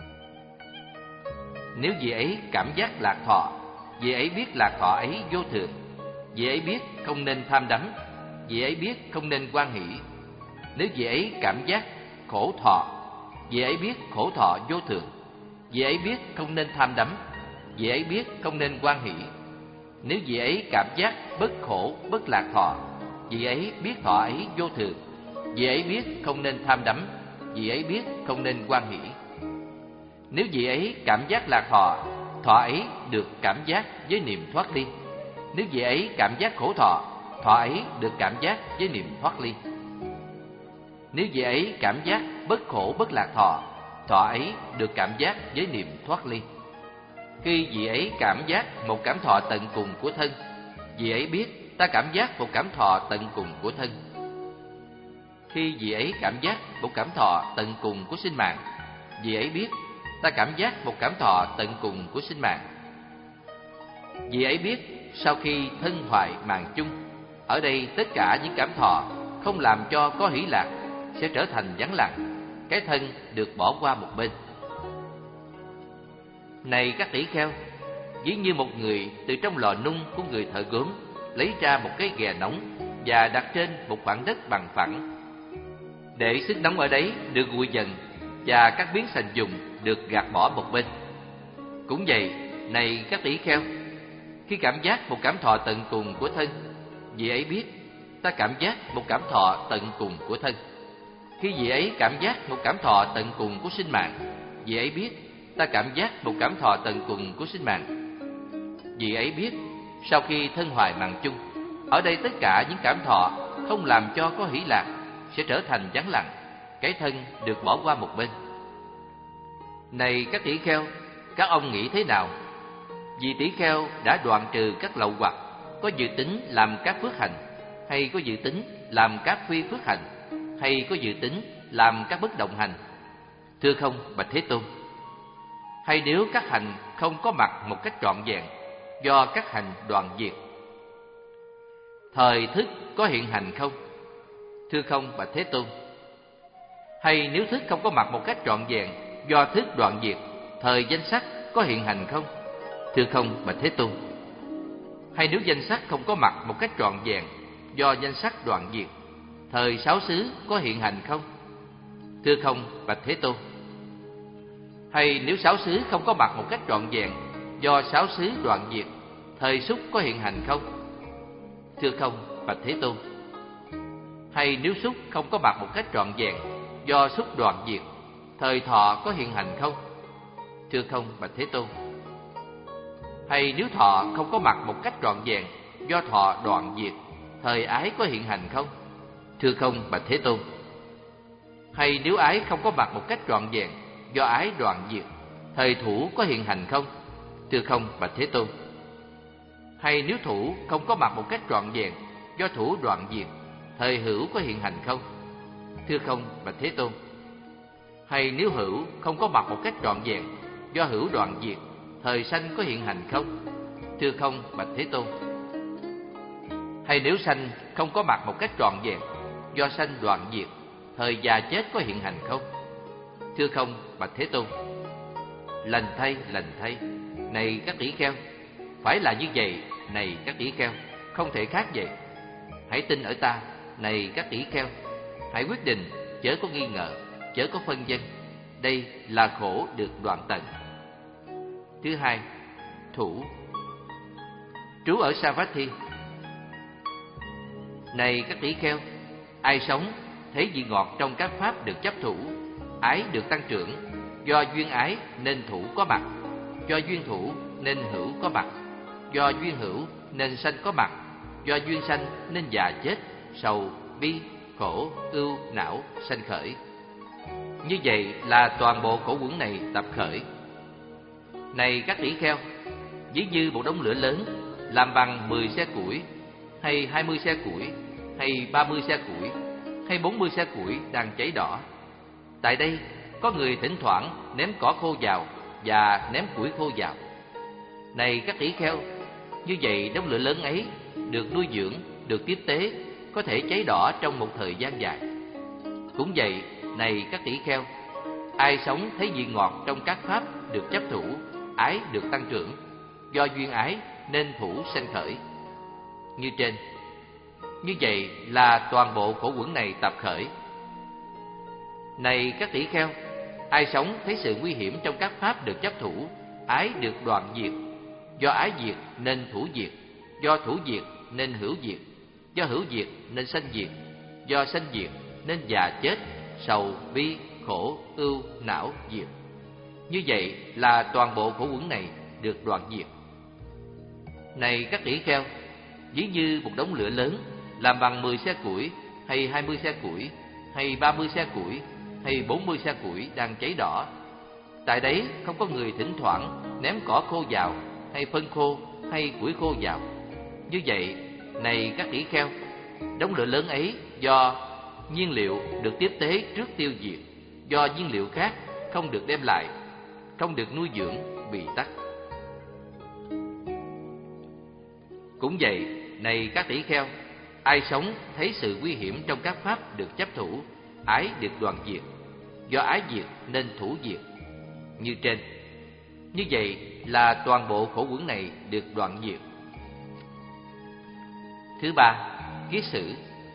Nếu vị ấy cảm giác lạc thọ, vị ấy biết lạc thọ ấy vô thường. Vị ấy biết không nên tham đắm, vị ấy biết không nên hoan hỷ. Nếu vị ấy cảm giác khổ thọ, vị ấy biết khổ thọ vô thường. Vị ấy biết không nên tham đắm, vị ấy biết không nên hoan hỷ. Nếu vị ấy cảm giác bất khổ, bất lạc thọ, vị ấy biết thọ ấy vô thường. Vị ấy biết không nên tham đắm, vị ấy biết không nên hoan hỷ. Nếu vị ấy cảm giác lạc thọ, thọ ấy được cảm giác với niềm thoát ly. Nếu vị ấy cảm giác khổ thọ, thọ ấy được cảm giác với niềm thoát ly. Nếu vị ấy cảm giác bất khổ bất lạc thọ, thọ ấy được cảm giác với niềm thoát ly. Khi vị ấy cảm giác một cảm thọ tận cùng của thân, vị ấy biết ta cảm giác một cảm thọ tận cùng của thân. Khi vị ấy cảm giác một cảm thọ tận cùng của sinh mạng, vị ấy biết ta cảm giác một cảm thọ tận cùng của sinh mạng. Vị ấy biết sau khi thân hoại màng chung, ở đây tất cả những cảm thọ không làm cho có hỷ lạc sẽ trở thành vắng lặng, cái thân được bỏ qua một bên. Này các tỷ kheo, ví như một người từ trong lò nung của người thợ gốm lấy ra một cái ghè nóng và đặt trên một khoảng đất bằng phẳng, để sức nóng ở đấy được nguội dần và các miếng sành dùng được gạt bỏ một bên. Cũng vậy, này các tỷ kheo, khi cảm giác một cảm thọ tận cùng của thân, vị ấy biết ta cảm giác một cảm thọ tận cùng của thân. Khi vị ấy cảm giác một cảm thọ tận cùng của sinh mạng, vị ấy biết ta cảm giác một cảm thọ tận cùng của sinh mạng. Vị ấy biết sau khi thân hoại màng chung, ở đây tất cả những cảm thọ không làm cho có hỷ lạc sẽ trở thành vắng lặng, cái thân được bỏ qua một bên. Này các tỷ kheo, các ông nghĩ thế nào? Vì tỷ kheo đã đoạn trừ các lậu hoặc, có dự tính làm các phước hành, hay có dự tính làm các phi phước hành, hay có dự tính làm các bất động hành? Thưa không, bạch Thế Tôn. Hay nếu các hành không có mặt một cách trọn vẹn, do các hành đoạn diệt? Thời thức có hiện hành không? Thưa không, bạch Thế Tôn. Hay nếu thức không có mặt một cách trọn vẹn, do thức đoạn diệt, thời danh sắc có hiện hành không? Thưa không, bạch Thế Tôn. Hay nếu danh sắc không có mặt một cách trọn vẹn, do danh sắc đoạn diệt, thời sáu xứ có hiện hành không? Thưa không, bạch Thế Tôn. Hay nếu sáu xứ không có mặt một cách trọn vẹn, do sáu xứ đoạn diệt, thời xúc có hiện hành không? Thưa không, bạch Thế Tôn. Hay nếu xúc không có mặt một cách trọn vẹn, do xúc đoạn diệt, thời thọ có hiện hành không? Thưa không, bạch Thế Tôn. Hay nếu thọ không có mặt một cách trọn vẹn, do thọ đoạn diệt, thời ái có hiện hành không? Thưa không, bạch Thế Tôn. Hay nếu ái không có mặt một cách trọn vẹn, do ái đoạn diệt, thời thủ có hiện hành không? Thưa không, bạch Thế Tôn. Hay nếu thủ không có mặt một cách trọn vẹn, do thủ đoạn diệt, thời hữu có hiện hành không? Thưa không, bạch Thế Tôn. Hay nếu hữu không có mặt một cách trọn vẹn, do hữu đoạn diệt, thời sanh có hiện hành không? Thưa không, bạch Thế Tôn. Hay nếu sanh không có mặt một cách trọn vẹn, do sanh đoạn diệt, thời già chết có hiện hành không? Thưa không, bạch Thế Tôn. Lành thay, lành thay, này các tỷ kheo, phải là như vậy, này các tỷ kheo, không thể khác vậy. Hãy tin ở ta, này các tỷ kheo, hãy quyết định, chớ có nghi ngờ, chớ có phân vân. Đây là khổ được đoạn tận. Thứ hai, thủ. Trú ở Savatthi. Này các tỷ kheo, ai sống thấy vị ngọt trong các pháp được chấp thủ, ái được tăng trưởng, do duyên ái nên thủ có mặt, do duyên thủ nên hữu có mặt, do duyên hữu nên sanh có mặt, do duyên sanh nên già chết, sầu, bi, khổ, ưu, não sanh khởi. Như vậy là toàn bộ khổ uẩn này tập khởi. Này các tỷ kheo, ví như một đống lửa lớn làm bằng mười xe củi, hay hai mươi xe củi, hay ba mươi xe củi, hay bốn mươi xe củi đang cháy đỏ. Tại đây có người thỉnh thoảng ném cỏ khô vào và ném củi khô vào. Này các tỷ kheo, như vậy đống lửa lớn ấy được nuôi dưỡng, được tiếp tế, có thể cháy đỏ trong một thời gian dài. Cũng vậy, này các tỷ kheo, ai sống thấy vị ngọt trong các pháp được chấp thủ, ái được tăng trưởng, do duyên ái nên thủ sanh khởi. Như trên. Như vậy là toàn bộ khổ uẩn này tập khởi. Này các tỷ kheo, ai sống thấy sự nguy hiểm trong các pháp được chấp thủ, ái được đoạn diệt, do ái diệt nên thủ diệt, do thủ diệt nên hữu diệt, do hữu diệt nên sanh diệt, do sanh diệt nên già chết, sầu, bi, khổ, ưu, não diệt. Như vậy là toàn bộ khổ uẩn này được đoạn diệt. Này các tỷ kheo, ví như một đống lửa lớn làm bằng mười xe củi, hay hai mươi xe củi, hay ba mươi xe củi, hay bốn mươi xe củi đang cháy đỏ. Tại đấy không có người thỉnh thoảng ném cỏ khô vào, hay phân khô, hay củi khô vào. Như vậy, này các tỷ kheo, đống lửa lớn ấy do nhiên liệu được tiếp tế trước tiêu diệt, do nhiên liệu khác không được đem lại, không được nuôi dưỡng, bị tắt. Cũng vậy, này các tỷ kheo, ai sống thấy sự nguy hiểm trong các pháp được chấp thủ, ái được đoạn diệt, do ái diệt nên thủ diệt. Như trên. Như vậy là toàn bộ khổ uẩn này được đoạn diệt. Thứ ba, kiết sử.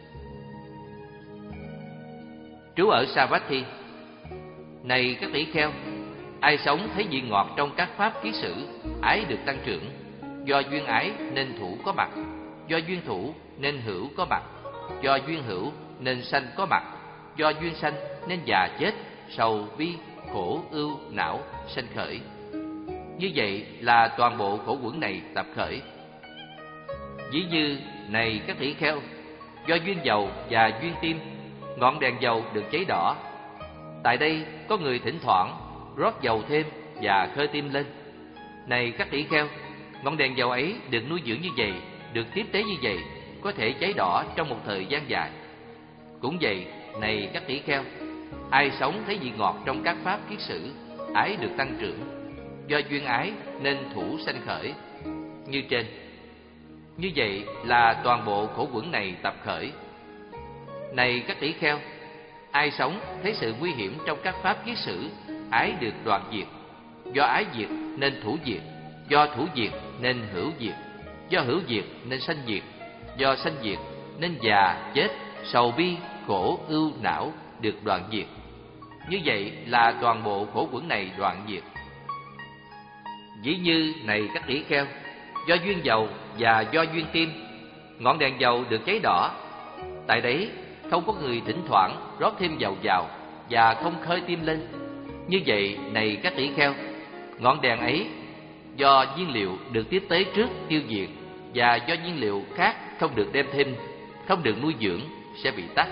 Trú ở Savatthi. Này các tỷ kheo, ai sống thấy vị ngọt trong các pháp kiết sử, ái được tăng trưởng, do duyên ái nên thủ có mặt, do duyên thủ nên hữu có mặt, do duyên hữu nên sanh có mặt, do duyên sanh nên già chết, sầu, bi, khổ, ưu, não sanh khởi. Như vậy là toàn bộ khổ uẩn này tập khởi. Ví như, này các tỷ kheo, do duyên dầu và duyên tim, ngọn đèn dầu được cháy đỏ. Tại đây có người thỉnh thoảng rót dầu thêm và khơi tim lên. Này các tỷ kheo, ngọn đèn dầu ấy được nuôi dưỡng như vậy, được tiếp tế như vậy, có thể cháy đỏ trong một thời gian dài. Cũng vậy, này các tỷ kheo, ai sống thấy vị ngọt trong các pháp kiết sử, ái được tăng trưởng, do duyên ái nên thủ sanh khởi. Như trên. Như vậy là toàn bộ khổ uẩn này tập khởi. Này các tỷ kheo, ai sống thấy sự nguy hiểm trong các pháp kiết sử, ái được đoạn diệt, do ái diệt nên thủ diệt, do thủ diệt nên hữu diệt, do hữu diệt nên sanh diệt, do sanh diệt nên già, chết, sầu bi, khổ, ưu, não được đoạn diệt. Như vậy là toàn bộ khổ quẩn này đoạn diệt. Ví như này các tỷ kheo, do duyên dầu và do duyên tim, ngọn đèn dầu được cháy đỏ, tại đấy không có người thỉnh thoảng rót thêm dầu vào và không khơi tim lên. Như vậy này các tỷ kheo, ngọn đèn ấy do nhiên liệu được tiếp tế trước tiêu diệt, và do nhiên liệu khác không được đem thêm, không được nuôi dưỡng sẽ bị tắt.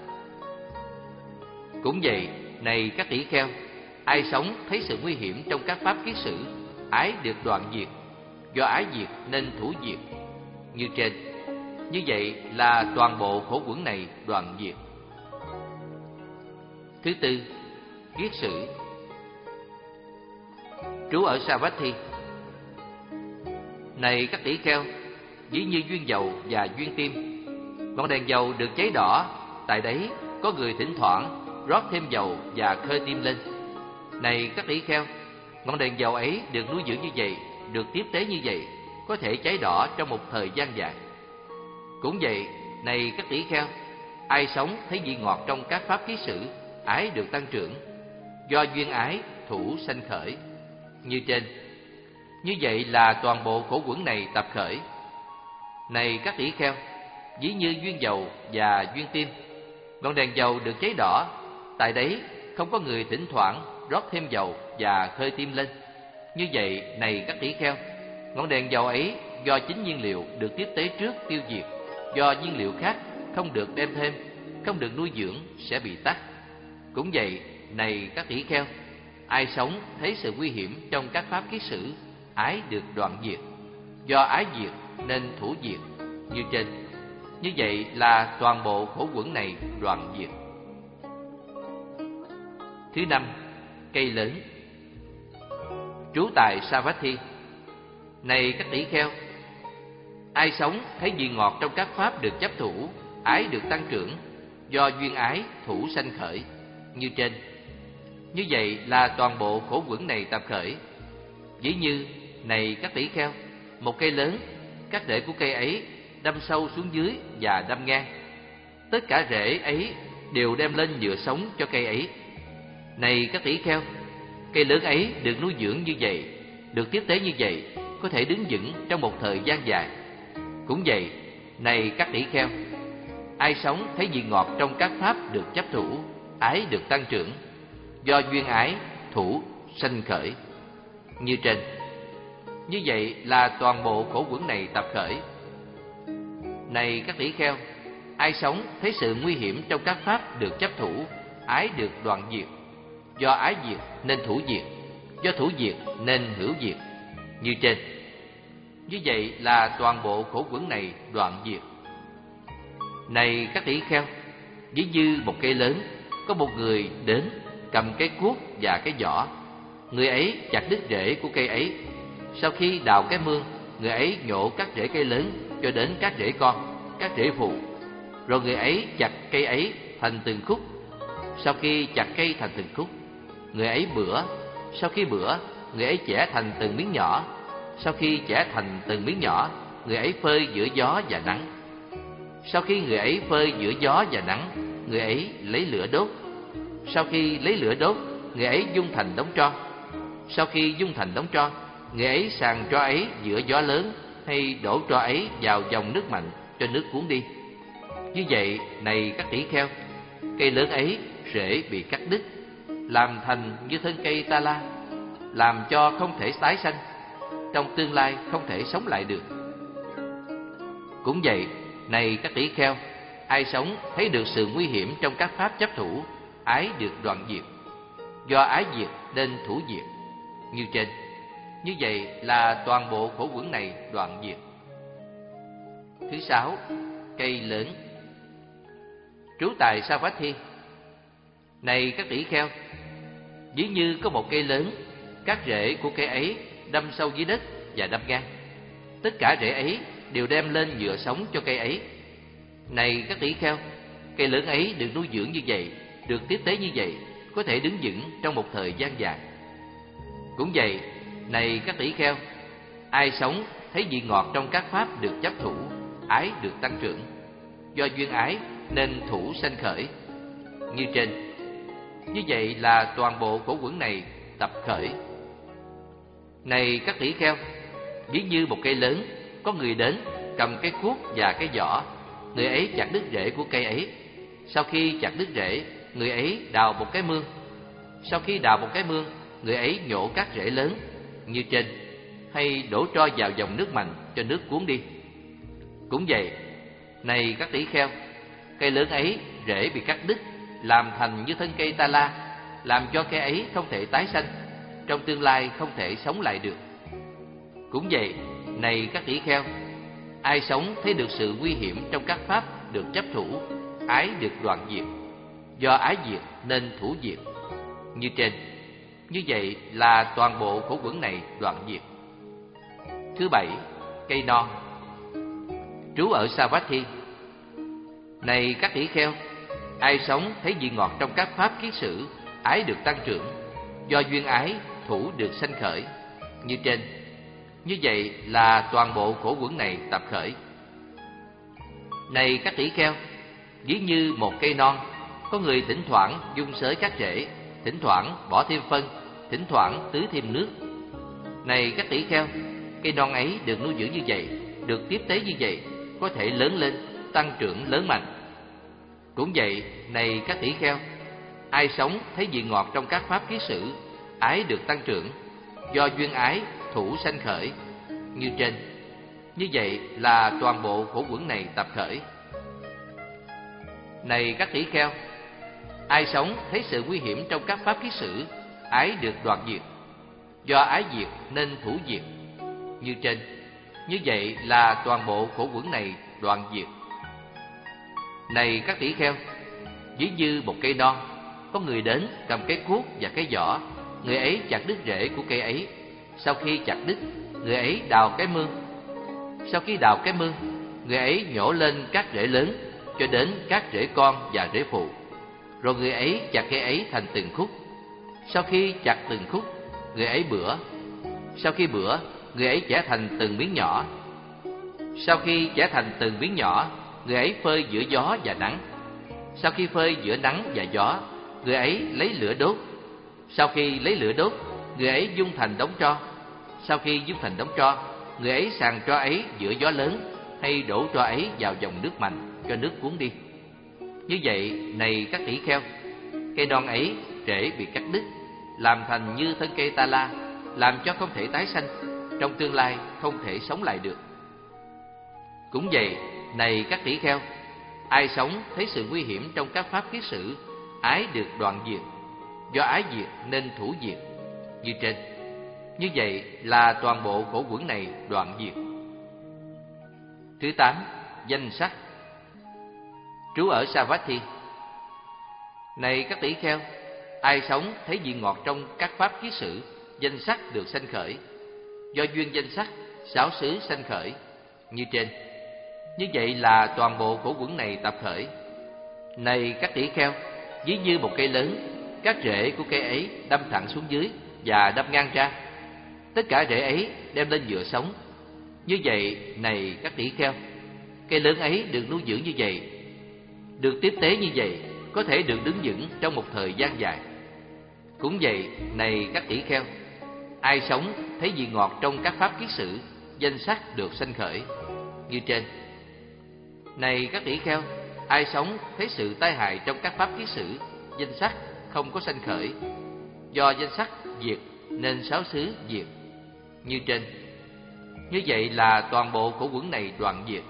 Cũng vậy, này các tỷ kheo, ai sống thấy sự nguy hiểm trong các pháp kiết sử, ái được đoạn diệt, do ái diệt nên thủ diệt như trên. Như vậy là toàn bộ khổ quẩn này đoạn diệt. Thứ tư, kiết sử. Trú ở Savatthi. Này các tỷ kheo, ví như duyên dầu và duyên tim, ngọn đèn dầu được cháy đỏ, tại đấy có người thỉnh thoảng rót thêm dầu và khơi tim lên. Này các tỷ kheo, ngọn đèn dầu ấy được nuôi dưỡng như vậy, được tiếp tế như vậy, có thể cháy đỏ trong một thời gian dài. Cũng vậy, này các tỷ kheo, ai sống thấy vị ngọt trong các pháp kiết sử, ái được tăng trưởng, do duyên ái thủ sanh khởi như trên. Như vậy là toàn bộ khổ quẩn này tập khởi. Này các tỷ kheo, ví như duyên dầu và duyên tim, ngọn đèn dầu được cháy đỏ, tại đấy không có người thỉnh thoảng rót thêm dầu và khơi tim lên. Như vậy này các tỷ kheo, ngọn đèn dầu ấy do chính nhiên liệu được tiếp tế trước tiêu diệt, do nhiên liệu khác không được đem thêm, không được nuôi dưỡng sẽ bị tắt. Cũng vậy, này các tỷ kheo, ai sống thấy sự nguy hiểm trong các pháp kiết sử, ái được đoạn diệt, do ái diệt nên thủ diệt như trên. Như vậy là toàn bộ khổ quẩn này đoạn diệt. Thứ năm, cây lớn. Trú tại Savatthi. Này các tỷ kheo, ai sống thấy vị ngọt trong các pháp được chấp thủ, ái được tăng trưởng, do duyên ái thủ sanh khởi như trên. Như vậy là toàn bộ khổ quẩn này tập khởi. Ví như này các tỷ kheo, một cây lớn, các rễ của cây ấy đâm sâu xuống dưới và đâm ngang. Tất cả rễ ấy đều đem lên nhựa sống cho cây ấy. Này các tỷ kheo, cây lớn ấy được nuôi dưỡng như vậy, được tiếp tế như vậy, có thể đứng vững trong một thời gian dài. Cũng vậy, này các tỷ kheo, ai sống thấy vị ngọt trong các pháp được chấp thủ, ái được tăng trưởng, do duyên ái thủ sanh khởi như trên. Như vậy là toàn bộ khổ quẩn này tập khởi. Này các tỷ kheo, ai sống thấy sự nguy hiểm trong các pháp được chấp thủ, ái được đoạn diệt, do ái diệt nên thủ diệt, do thủ diệt nên hữu diệt như trên. Như vậy là toàn bộ khổ quẩn này đoạn diệt. Này các tỷ kheo, ví như một cây lớn, có một người đến cầm cái cuốc và cái giỏ. Người ấy chặt đứt rễ của cây ấy. Sau khi đào cái mương, người ấy nhổ các rễ cây lớn cho đến các rễ con, các rễ phụ. Rồi người ấy chặt cây ấy thành từng khúc. Sau khi chặt cây thành từng khúc, người ấy bữa. Sau khi bữa, người ấy chẻ thành từng miếng nhỏ. Sau khi chẻ thành từng miếng nhỏ, người ấy phơi giữa gió và nắng. Sau khi người ấy phơi giữa gió và nắng, người ấy lấy lửa đốt. Sau khi lấy lửa đốt, người ấy dung thành đống tro. Sau khi dung thành đống tro, người ấy sàng tro ấy giữa gió lớn, hay đổ tro ấy vào dòng nước mạnh cho nước cuốn đi. Như vậy, này các tỷ kheo, cây lớn ấy rễ bị cắt đứt, làm thành như thân cây ta la, làm cho không thể tái sanh, trong tương lai không thể sống lại được. Cũng vậy, này các tỷ kheo, ai sống thấy được sự nguy hiểm trong các pháp chấp thủ, ái được đoạn diệt, do ái diệt nên thủ diệt như trên. Như vậy là toàn bộ khổ quẩn này đoạn diệt. Thứ sáu, cây lớn. Trú tại Savatthi. Này các tỷ kheo, ví như có một cây lớn, các rễ của cây ấy đâm sâu dưới đất và đâm ngang. Tất cả rễ ấy đều đem lên nhựa sống cho cây ấy. Này các tỷ kheo, cây lớn ấy được nuôi dưỡng như vậy, được tiếp tế như vậy, có thể đứng vững trong một thời gian dài. Cũng vậy, này các tỷ kheo, ai sống thấy vị ngọt trong các pháp được chấp thủ, ái được tăng trưởng. Do duyên ái nên thủ sanh khởi như trên. Như vậy là toàn bộ khổ uẩn này tập khởi. Này các tỷ kheo, ví như một cây lớn, có người đến cầm cái cuốc và cái giỏ, người ấy chặt đứt rễ của cây ấy. Sau khi chặt đứt rễ, người ấy đào một cái mương. Sau khi đào một cái mương, người ấy nhổ các rễ lớn như trên, hay đổ tro vào dòng nước mạnh cho nước cuốn đi. Cũng vậy, này các tỷ kheo, cây lớn ấy rễ bị cắt đứt, làm thành như thân cây ta la, làm cho cây ấy không thể tái sanh, trong tương lai không thể sống lại được. Cũng vậy, này các tỷ kheo, ai sống thấy được sự nguy hiểm trong các pháp được chấp thủ, ái được đoạn diệt. Do ái diệt nên thủ diệt như trên. Như vậy là toàn bộ khổ uẩn này đoạn diệt. Thứ bảy, cây non. Trú ở Savatthi. Này các tỷ kheo, ai sống thấy vị ngọt trong các pháp kiết sử, ái được tăng trưởng. Do duyên ái, thủ được sanh khởi như trên. Như vậy là toàn bộ khổ uẩn này tập khởi. Này các tỷ kheo, ví như một cây non, có người thỉnh thoảng dung xới các rễ, thỉnh thoảng bỏ thêm phân, thỉnh thoảng tưới thêm nước. Này các tỷ kheo, cây non ấy được nuôi dưỡng như vậy, được tiếp tế như vậy, có thể lớn lên, tăng trưởng lớn mạnh. Cũng vậy, này các tỷ kheo, ai sống thấy vị ngọt trong các pháp kiết sử, ái được tăng trưởng. Do duyên ái, thủ sanh khởi như trên. Như vậy là toàn bộ khổ uẩn này tập khởi. Này các tỷ kheo, ai sống thấy sự nguy hiểm trong các pháp kiết sử, ái được đoạn diệt. Do ái diệt nên thủ diệt như trên. Như vậy là toàn bộ khổ uẩn này đoạn diệt. Này các tỷ kheo, ví như một cây non, có người đến cầm cái cuốc và cái giỏ, người ấy chặt đứt rễ của cây ấy. Sau khi chặt đứt, người ấy đào cái mương. Sau khi đào cái mương, người ấy nhổ lên các rễ lớn cho đến các rễ con và rễ phụ. Rồi người ấy chặt cây ấy thành từng khúc. Sau khi chặt từng khúc, người ấy bữa. Sau khi bữa, người ấy chẻ thành từng miếng nhỏ. Sau khi chẻ thành từng miếng nhỏ, người ấy phơi giữa gió và nắng. Sau khi phơi giữa nắng và gió, người ấy lấy lửa đốt. Sau khi lấy lửa đốt, người ấy dung thành đống tro. Sau khi dung thành đống tro, người ấy sàng tro ấy giữa gió lớn, hay đổ tro ấy vào dòng nước mạnh cho nước cuốn đi. Như vậy, này các tỷ kheo, cây non ấy rễ bị cắt đứt, làm thành như thân cây ta la, làm cho không thể tái sanh, trong tương lai không thể sống lại được. Cũng vậy, này các tỷ kheo, ai sống thấy sự nguy hiểm trong các pháp kiết sử, ái được đoạn diệt. Do ái diệt nên thủ diệt như trên. Như vậy là toàn bộ khổ uẩn này đoạn diệt. Thứ tám, danh sắc. Trú ở Savatthi. Này các tỷ kheo, ai sống thấy vị ngọt trong các pháp kiết sử, danh sắc được sanh khởi. Do duyên danh sắc, sáu xứ sanh khởi như trên. Như vậy là toàn bộ khổ uẩn này tập khởi. Này các tỷ kheo, ví như một cây lớn, các rễ của cây ấy đâm thẳng xuống dưới và đâm ngang ra. Tất cả rễ ấy đem lên nhựa sống. Như vậy, này các tỷ kheo, cây lớn ấy được nuôi dưỡng như vậy, được tiếp tế như vậy, có thể được đứng vững trong một thời gian dài. Cũng vậy, này các tỷ kheo, ai sống thấy vị ngọt trong các pháp kiết sử, danh sắc được sanh khởi như trên. Này các tỷ kheo, ai sống thấy sự tai hại trong các pháp kiết sử, danh sắc không có sanh khởi. Do danh sắc diệt nên sáu xứ diệt như trên. Như vậy là toàn bộ khổ uẩn này đoạn diệt.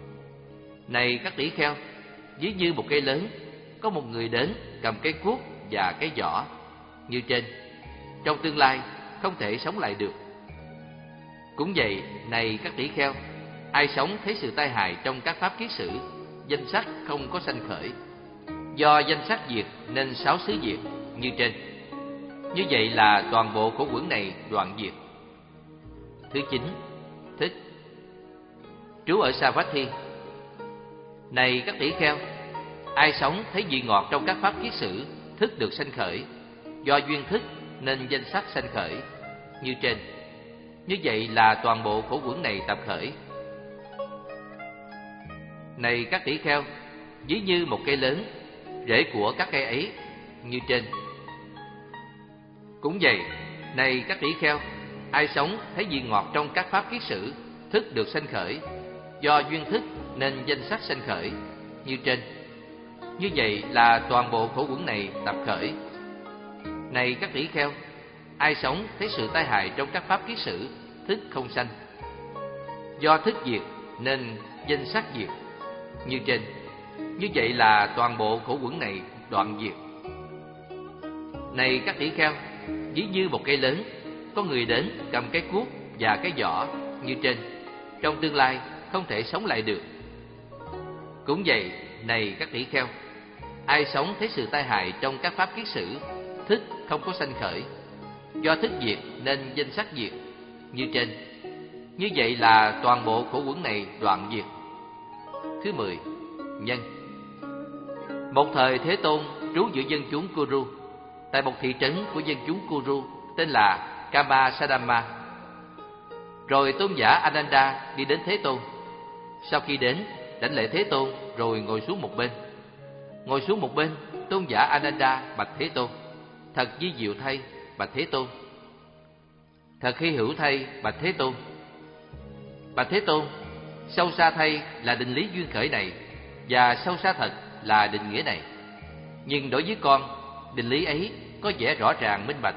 Này các tỷ kheo, ví như một cây lớn, có một người đến cầm cái cuốc và cái giỏ như trên. Trong tương lai không thể sống lại được. Cũng vậy, này các tỷ kheo, ai sống thấy sự tai hại trong các pháp kiết sử, danh sắc không có sanh khởi. Do danh sắc diệt nên sáu xứ diệt như trên. Như vậy là toàn bộ khổ uẩn này đoạn diệt. Thứ chín, thức. Trú ở Savatthi. Này các tỷ kheo, ai sống thấy vị ngọt trong các pháp kiết sử, thức được sanh khởi. Do duyên thức nên danh sắc sanh khởi như trên. Như vậy là toàn bộ khổ uẩn này tập khởi. Này các tỷ kheo, ví như một cây lớn, rễ của các cây ấy như trên. Cũng vậy, này các tỷ kheo, ai sống thấy vị ngọt trong các pháp kiết sử, thức được sanh khởi. Do duyên thức nên danh sắc sanh khởi như trên. Như vậy là toàn bộ khổ uẩn này tập khởi. Này các tỷ kheo, ai sống thấy sự tai hại trong các pháp kiết sử, thức không sanh. Do thức diệt nên danh sắc diệt như trên. Như vậy là toàn bộ khổ uẩn này đoạn diệt. Này các tỷ kheo, ví như một cây lớn, có người đến cầm cái cuốc và cái giỏ như trên. Trong tương lai không thể sống lại được. Cũng vậy, này các tỷ kheo, ai sống thấy sự tai hại trong các pháp kiết sử, thức không có sanh khởi. Do thức diệt nên danh sắc diệt như trên. Như vậy là toàn bộ khổ uẩn này đoạn diệt. Thứ mười, nhân. Một thời Thế Tôn trú giữa dân chúng Kuru, tại một thị trấn của dân chúng Kuru tên là Kamasadama. Rồi tôn giả Ananda đi đến Thế Tôn. Sau khi đến, đảnh lễ Thế Tôn rồi ngồi xuống một bên. Ngồi xuống một bên, tôn giả Ananda bạch Thế Tôn: Thật vi diệu thay, bạch Thế Tôn. Thật hy hữu thay, bạch Thế Tôn. Bạch Thế Tôn, sâu xa thay là định lý duyên khởi này, và sâu xa thật là định nghĩa này. Nhưng đối với con, định lý ấy có vẻ rõ ràng minh bạch.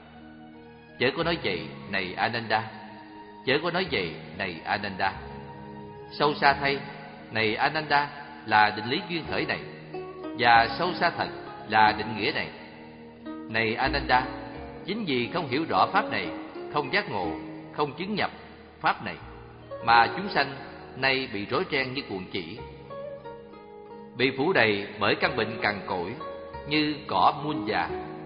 Chớ có nói vậy, này Ananda. Chớ có nói vậy, này Ananda. Sâu xa thay, này Ananda, là định lý duyên khởi này, và sâu xa thật là định nghĩa này. Này Ananda, chính vì không hiểu rõ pháp này, không giác ngộ, không chứng nhập pháp này, mà chúng sanh nay bị rối ren như cuồng chỉ, bị phủ đầy bởi căn bệnh cằn cỗi, như cỏ muôn già,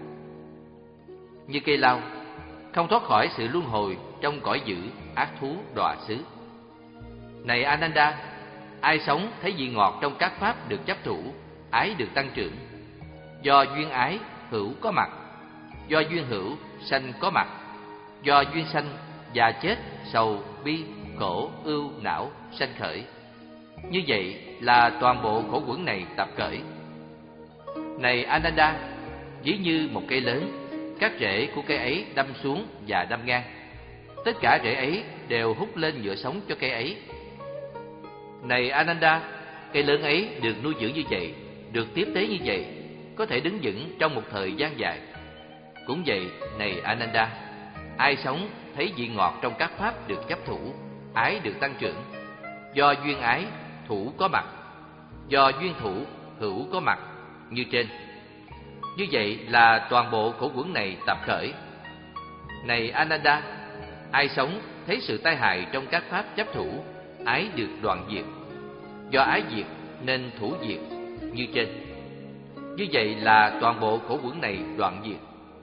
như cây lau, không thoát khỏi sự luân hồi trong cõi dữ ác thú đọa xứ. Này Ananda, ai sống thấy vị ngọt trong các pháp được chấp thủ, ái được tăng trưởng. Do duyên ái hữu có mặt, do duyên hữu sanh có mặt, do duyên sanh già chết, sầu bi khổ ưu não sanh khởi. Như vậy là toàn bộ khổ uẩn này tập khởi. Này Ananda, ví như một cây lớn, các rễ của cây ấy đâm xuống và đâm ngang. Tất cả rễ ấy đều hút lên nhựa sống cho cây ấy. Này Ananda, cây lớn ấy được nuôi dưỡng như vậy, được tiếp tế như vậy, có thể đứng vững trong một thời gian dài. Cũng vậy, này Ananda, ai sống thấy vị ngọt trong các pháp được chấp thủ, ái được tăng trưởng. Do duyên ái thủ có mặt, do duyên thủ hữu có mặt như trên. Như vậy là toàn bộ khổ uẩn này tập khởi. Này Ananda, ai sống thấy sự tai hại trong các pháp chấp thủ, ái được đoạn diệt. Do ái diệt nên thủ diệt như trên. Như vậy là toàn bộ khổ uẩn này đoạn diệt.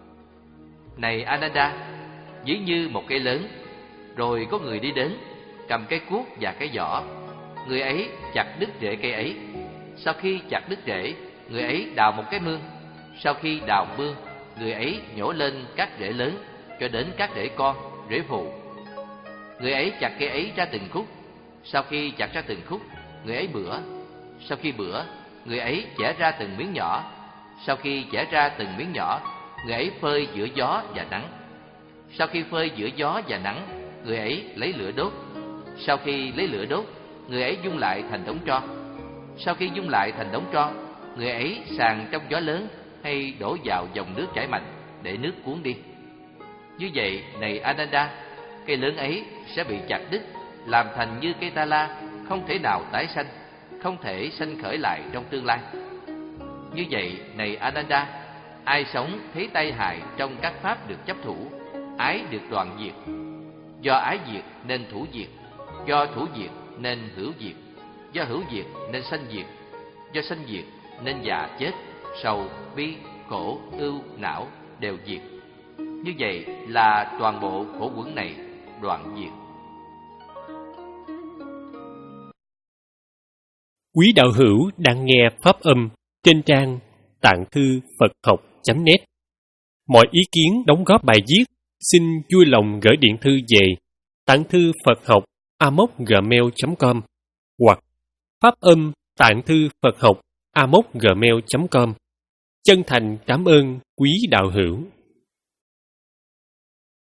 Này Ananda, ví như một cây lớn, rồi có người đi đến, cầm cái cuốc và cái giỏ. Người ấy chặt đứt rễ cây ấy. Sau khi chặt đứt rễ, người ấy đào một cái mương. Sau khi đào mương, người ấy nhổ lên các rễ lớn cho đến các rễ con, rễ phụ. Người ấy chặt cây ấy ra từng khúc. Sau khi chặt ra từng khúc, người ấy bữa. Sau khi bữa, người ấy chẻ ra từng miếng nhỏ. Sau khi chẻ ra từng miếng nhỏ, người ấy phơi giữa gió và nắng. Sau khi phơi giữa gió và nắng, người ấy lấy lửa đốt. Sau khi lấy lửa đốt, người ấy dung lại thành đống tro. Sau khi dung lại thành đống tro, người ấy sàn trong gió lớn hay đổ vào dòng nước chảy mạnh để nước cuốn đi. Như vậy, này Ananda, cây lớn ấy sẽ bị chặt đứt, làm thành như cây ta la, không thể nào tái sanh, không thể sanh khởi lại trong tương lai. Như vậy, này Ananda, ai sống thấy tai hại trong các pháp được chấp thủ, ái được đoạn diệt. Do ái diệt nên thủ diệt, do thủ diệt nên hữu diệt, do hữu diệt nên sanh diệt, do sanh diệt nên già chết, sầu bi khổ ưu não đều diệt. Như vậy là toàn bộ khổ uẩn này đoạn diệt.
Quý đạo hữu đang nghe pháp âm trên trang tạng thư Phật học chấm net. Mọi ý kiến đóng góp bài viết xin vui lòng gửi điện thư về tạng thư Phật học a m o gmail chấm com hoặc phát âm tạng thư Phật học a m o gmail chấm com. Chân thành cảm ơn quý đạo hữu.